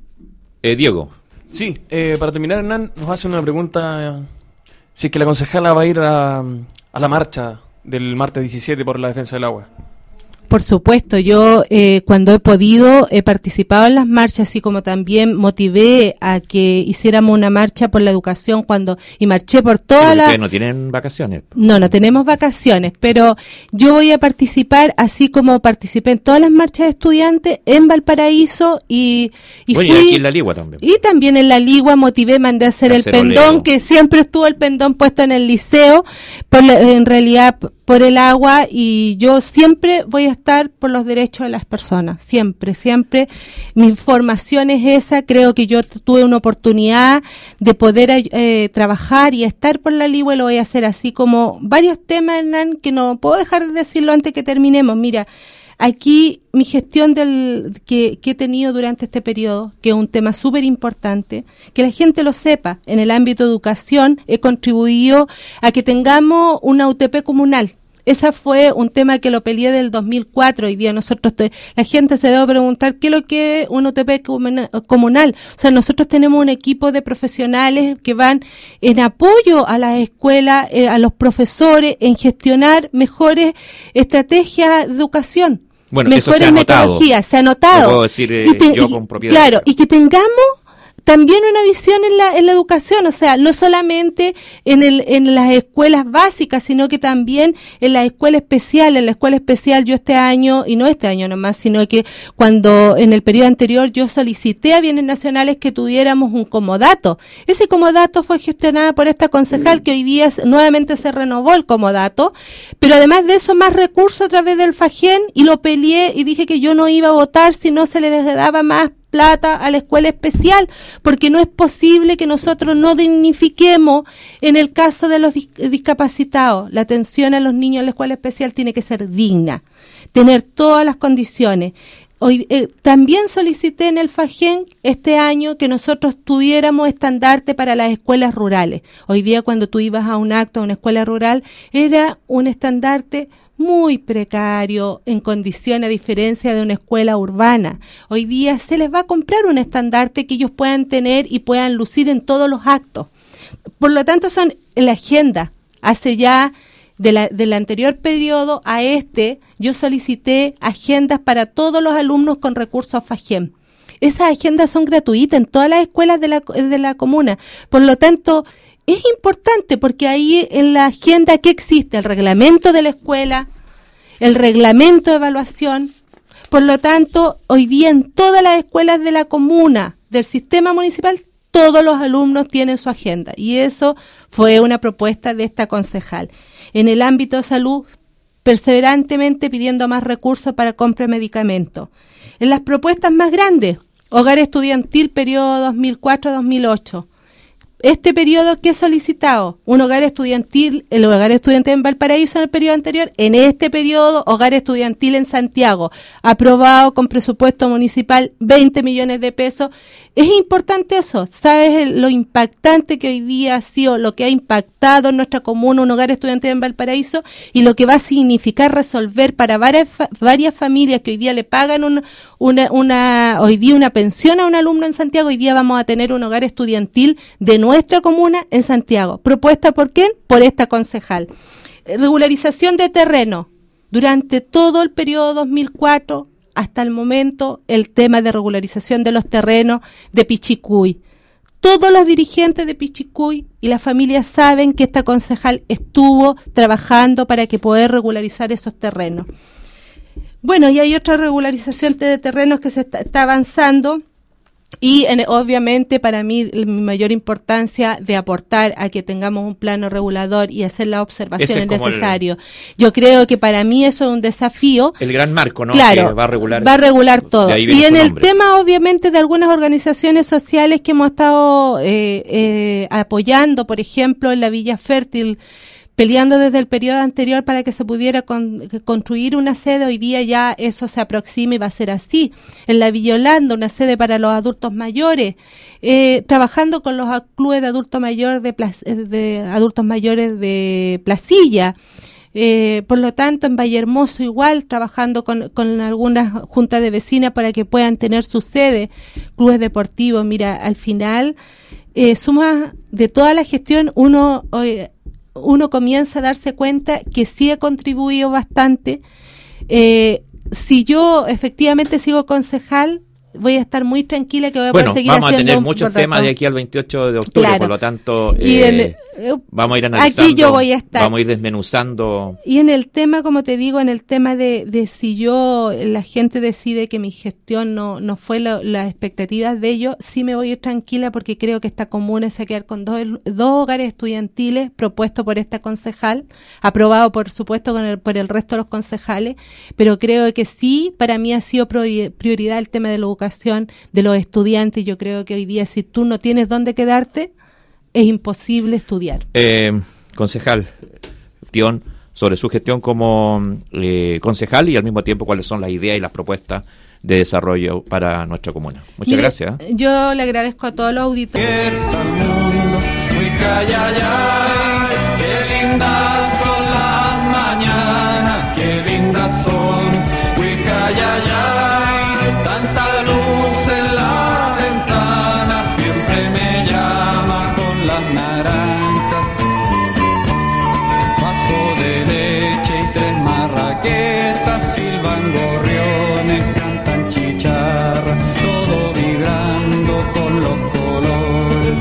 Diego. Sí, para terminar, Hernán nos hace una pregunta, si es que la concejala va a ir a la marcha del martes 17 por la defensa del agua. Por supuesto, yo cuando he podido he participado en las marchas, así como también motivé a que hiciéramos una marcha por la educación y marché por toda la... Ustedes no tienen vacaciones. No tenemos vacaciones, pero yo voy a participar, así como participé en todas las marchas de estudiantes en Valparaíso y bueno, fui, y aquí en La Ligua también. Y también en La Ligua motivé, mandé a hacer el pendón, oleo, que siempre estuvo el pendón puesto en el liceo, en realidad por el agua, y yo siempre voy a estar por los derechos de las personas, siempre. Mi formación es esa, creo que yo tuve una oportunidad de poder trabajar y estar por la Ligua, y lo voy a hacer, así como varios temas, Hernán, que no puedo dejar de decirlo antes que terminemos. Mira, aquí mi gestión que he tenido durante este periodo, que es un tema súper importante, que la gente lo sepa, en el ámbito de educación he contribuido a que tengamos una UTP comunal. Esa fue un tema que lo peleé del 2004. Hoy día la gente se debe preguntar qué es lo que es una UTP comunal. O sea, nosotros tenemos un equipo de profesionales que van en apoyo a las escuelas, a los profesores, en gestionar mejores estrategias de educación. Bueno, mejores eso se ha metodologías, se ha notado. Lo puedo decir yo con propiedad. Claro, y que tengamos también una visión en la educación, o sea, no solamente en las escuelas básicas, sino que también en la escuela especial. En la escuela especial yo este año, y no este año nomás, sino que cuando en el periodo anterior yo solicité a Bienes Nacionales que tuviéramos un comodato. Ese comodato fue gestionado por esta concejal, que hoy día nuevamente se renovó el comodato, pero además de eso más recursos a través del FAGEN, y lo peleé y dije que yo no iba a votar si no se les daba más plata a la escuela especial, porque no es posible que nosotros no dignifiquemos en el caso de los discapacitados. La atención a los niños en la escuela especial tiene que ser digna, tener todas las condiciones. Hoy también solicité en el FAGEN este año que nosotros tuviéramos estandarte para las escuelas rurales. Hoy día cuando tú ibas a un acto a una escuela rural era un estandarte muy precario, en condiciones, a diferencia de una escuela urbana. Hoy día se les va a comprar un estandarte que ellos puedan tener y puedan lucir en todos los actos. Por lo tanto, son en la agenda. Hace ya del anterior periodo a yo solicité agendas para todos los alumnos con recursos FAGEM. Esas agendas son gratuitas en todas las escuelas de la comuna. Por lo tanto, es importante, porque ahí en la agenda que existe el reglamento de la escuela, el reglamento de evaluación. Por lo tanto, hoy día en todas las escuelas de la comuna del sistema municipal, todos los alumnos tienen su agenda, y eso fue una propuesta de esta concejal. En el ámbito de salud, perseverantemente pidiendo más recursos para compra de medicamentos. En las propuestas más grandes, hogar estudiantil periodo 2004-2008. Este periodo, ¿qué he solicitado? Un hogar estudiantil, el hogar estudiantil en Valparaíso en el periodo anterior, en este periodo, hogar estudiantil en Santiago, aprobado con presupuesto municipal, 20 millones de pesos. Es importante eso, ¿sabes lo impactante que hoy día ha sido, lo que ha impactado en nuestra comuna un hogar estudiantil en Valparaíso, y lo que va a significar resolver para varias familias que hoy día le pagan hoy día una pensión a un alumno en Santiago? Hoy día vamos a tener un hogar estudiantil de nuestra comuna en Santiago. ¿Propuesta por quién? Por esta concejal. Regularización de terreno. Durante todo el periodo 2004 hasta el momento, el tema de regularización de los terrenos de Pichicuy. Todos los dirigentes de Pichicuy y la familia saben que esta concejal estuvo trabajando para que poder regularizar esos terrenos. Bueno, y hay otra regularización de terrenos que se está avanzando. Y obviamente para mí mi mayor importancia de aportar a que tengamos un plano regulador y hacer las observaciones necesarias. Yo creo que para mí eso es un desafío. El gran marco, ¿no? Claro, que va a regular todo. Y en el nombre. tema obviamente de algunas organizaciones sociales que hemos estado apoyando, por ejemplo en la Villa Fértil, peleando desde el periodo anterior para que se pudiera construir una sede. Hoy día ya eso se aproxima y va a ser así. En la Villa Holanda, una sede para los adultos mayores, trabajando con los clubes de adultos mayores de Placilla. Por lo tanto, en Vallehermoso igual, trabajando con algunas juntas de vecinas para que puedan tener su sede, clubes deportivos. Mira, al final, suma de toda la gestión, uno comienza a darse cuenta que sí ha contribuido bastante. Si yo efectivamente sigo concejal, voy a estar muy tranquila que voy a poder seguir haciendo. Vamos a tener muchos temas de aquí al 28 de octubre, claro. Por lo tanto, vamos a ir analizando. Aquí yo voy a estar. Vamos a ir desmenuzando. Y en el tema, como te digo, en el tema de si la gente decide que mi gestión no fue las expectativas de ellos, sí me voy a ir tranquila porque creo que esta comuna se va a quedar con dos hogares estudiantiles propuestos por esta concejal, aprobado por supuesto por el resto de los concejales, pero creo que sí, para mí ha sido prioridad el tema de la educación de los estudiantes. Yo creo que hoy día si tú no tienes dónde quedarte, es imposible estudiar. Concejal Tión, sobre su gestión como concejal y al mismo tiempo cuáles son las ideas y las propuestas de desarrollo para nuestra comuna. Muchas gracias. Yo le agradezco a todos los auditores. Qué lindas son las mañanas, qué lindas son. Tanta luz en la ventana, siempre me llama con las naranjas. Vaso de leche y 3 marraquetas, silban gorriones, cantan chicharras, todo vibrando con los colores.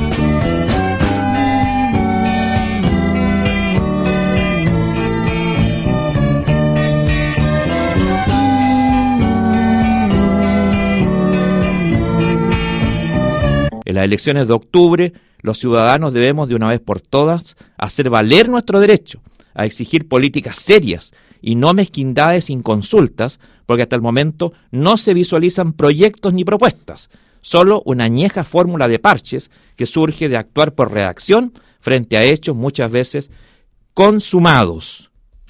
En las elecciones de octubre, los ciudadanos debemos de una vez por todas hacer valer nuestro derecho a exigir políticas serias y no mezquindades inconsultas, porque hasta el momento no se visualizan proyectos ni propuestas, solo una añeja fórmula de parches que surge de actuar por reacción frente a hechos muchas veces consumados.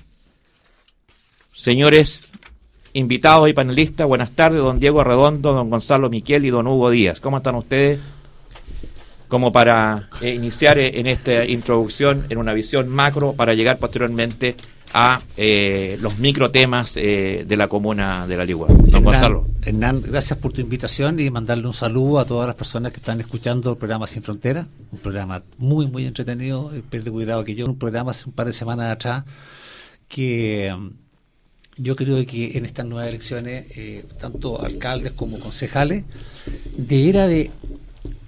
Señores invitados y panelistas, buenas tardes, don Diego Arredondo, don Gonzalo Miquel y don Hugo Díaz. ¿Cómo están ustedes? Como para iniciar en esta introducción en una visión macro para llegar posteriormente a los microtemas de la comuna de La Ligua. Don Gonzalo. Hernán, gracias por tu invitación y mandarle un saludo a todas las personas que están escuchando el programa Sin Fronteras, un programa muy, muy entretenido. Pide cuidado que yo un programa hace un par de semanas atrás que yo creo que en estas nuevas elecciones, tanto alcaldes como concejales, debiera de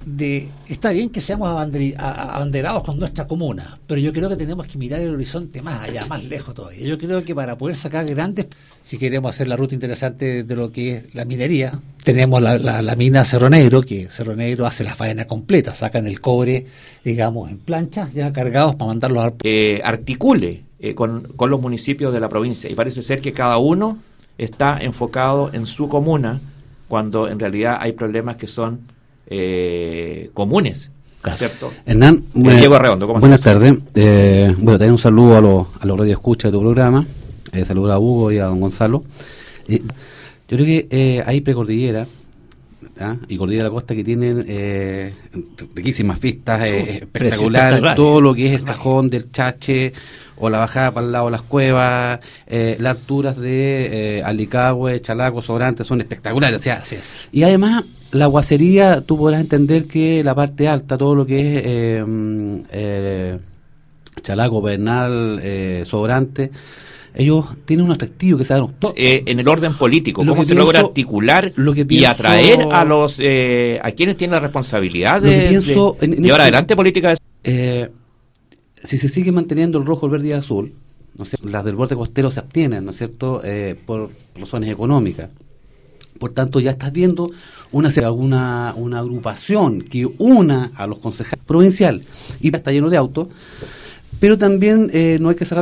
está bien que seamos abanderados con nuestra comuna, pero yo creo que tenemos que mirar el horizonte más allá, más lejos todavía. Yo creo que para poder sacar grandes, si queremos hacer la ruta interesante de lo que es la minería, tenemos la mina Cerro Negro, que Cerro Negro hace la faena completa, sacan el cobre, digamos, en planchas ya cargados para mandarlos al... articule con los municipios de la provincia, y parece ser que cada uno está enfocado en su comuna, cuando en realidad hay problemas que son comunes, ¿cierto? Hernán, Diego Arredondo, ¿cómo buenas estás? tardes. También un saludo a los radioescuchas de tu programa, saludos a Hugo y a don Gonzalo. Yo creo que hay precordillera y cordillera de la costa que tienen riquísimas vistas, espectaculares, todo lo que es el cajón del Chache o la bajada para el lado de las cuevas, las alturas de Alicagüe, Chalaco, Sobrante son espectaculares, o sea, y además la Guacería, tú podrás entender que la parte alta, todo lo que es Chalaco, Bernal, Sobrante, ellos tienen un atractivo que se dan en el orden político, ¿cómo se logra articular y atraer a los a quienes tienen la responsabilidad de llevar adelante políticas? Si se sigue manteniendo el rojo, el verde y el azul, ¿no es cierto? Las del borde costero se abstienen, ¿no es cierto?, por razones económicas. Por tanto, ya estás viendo una agrupación que una a los concejales provincial, y está lleno de autos, pero también no hay que sacar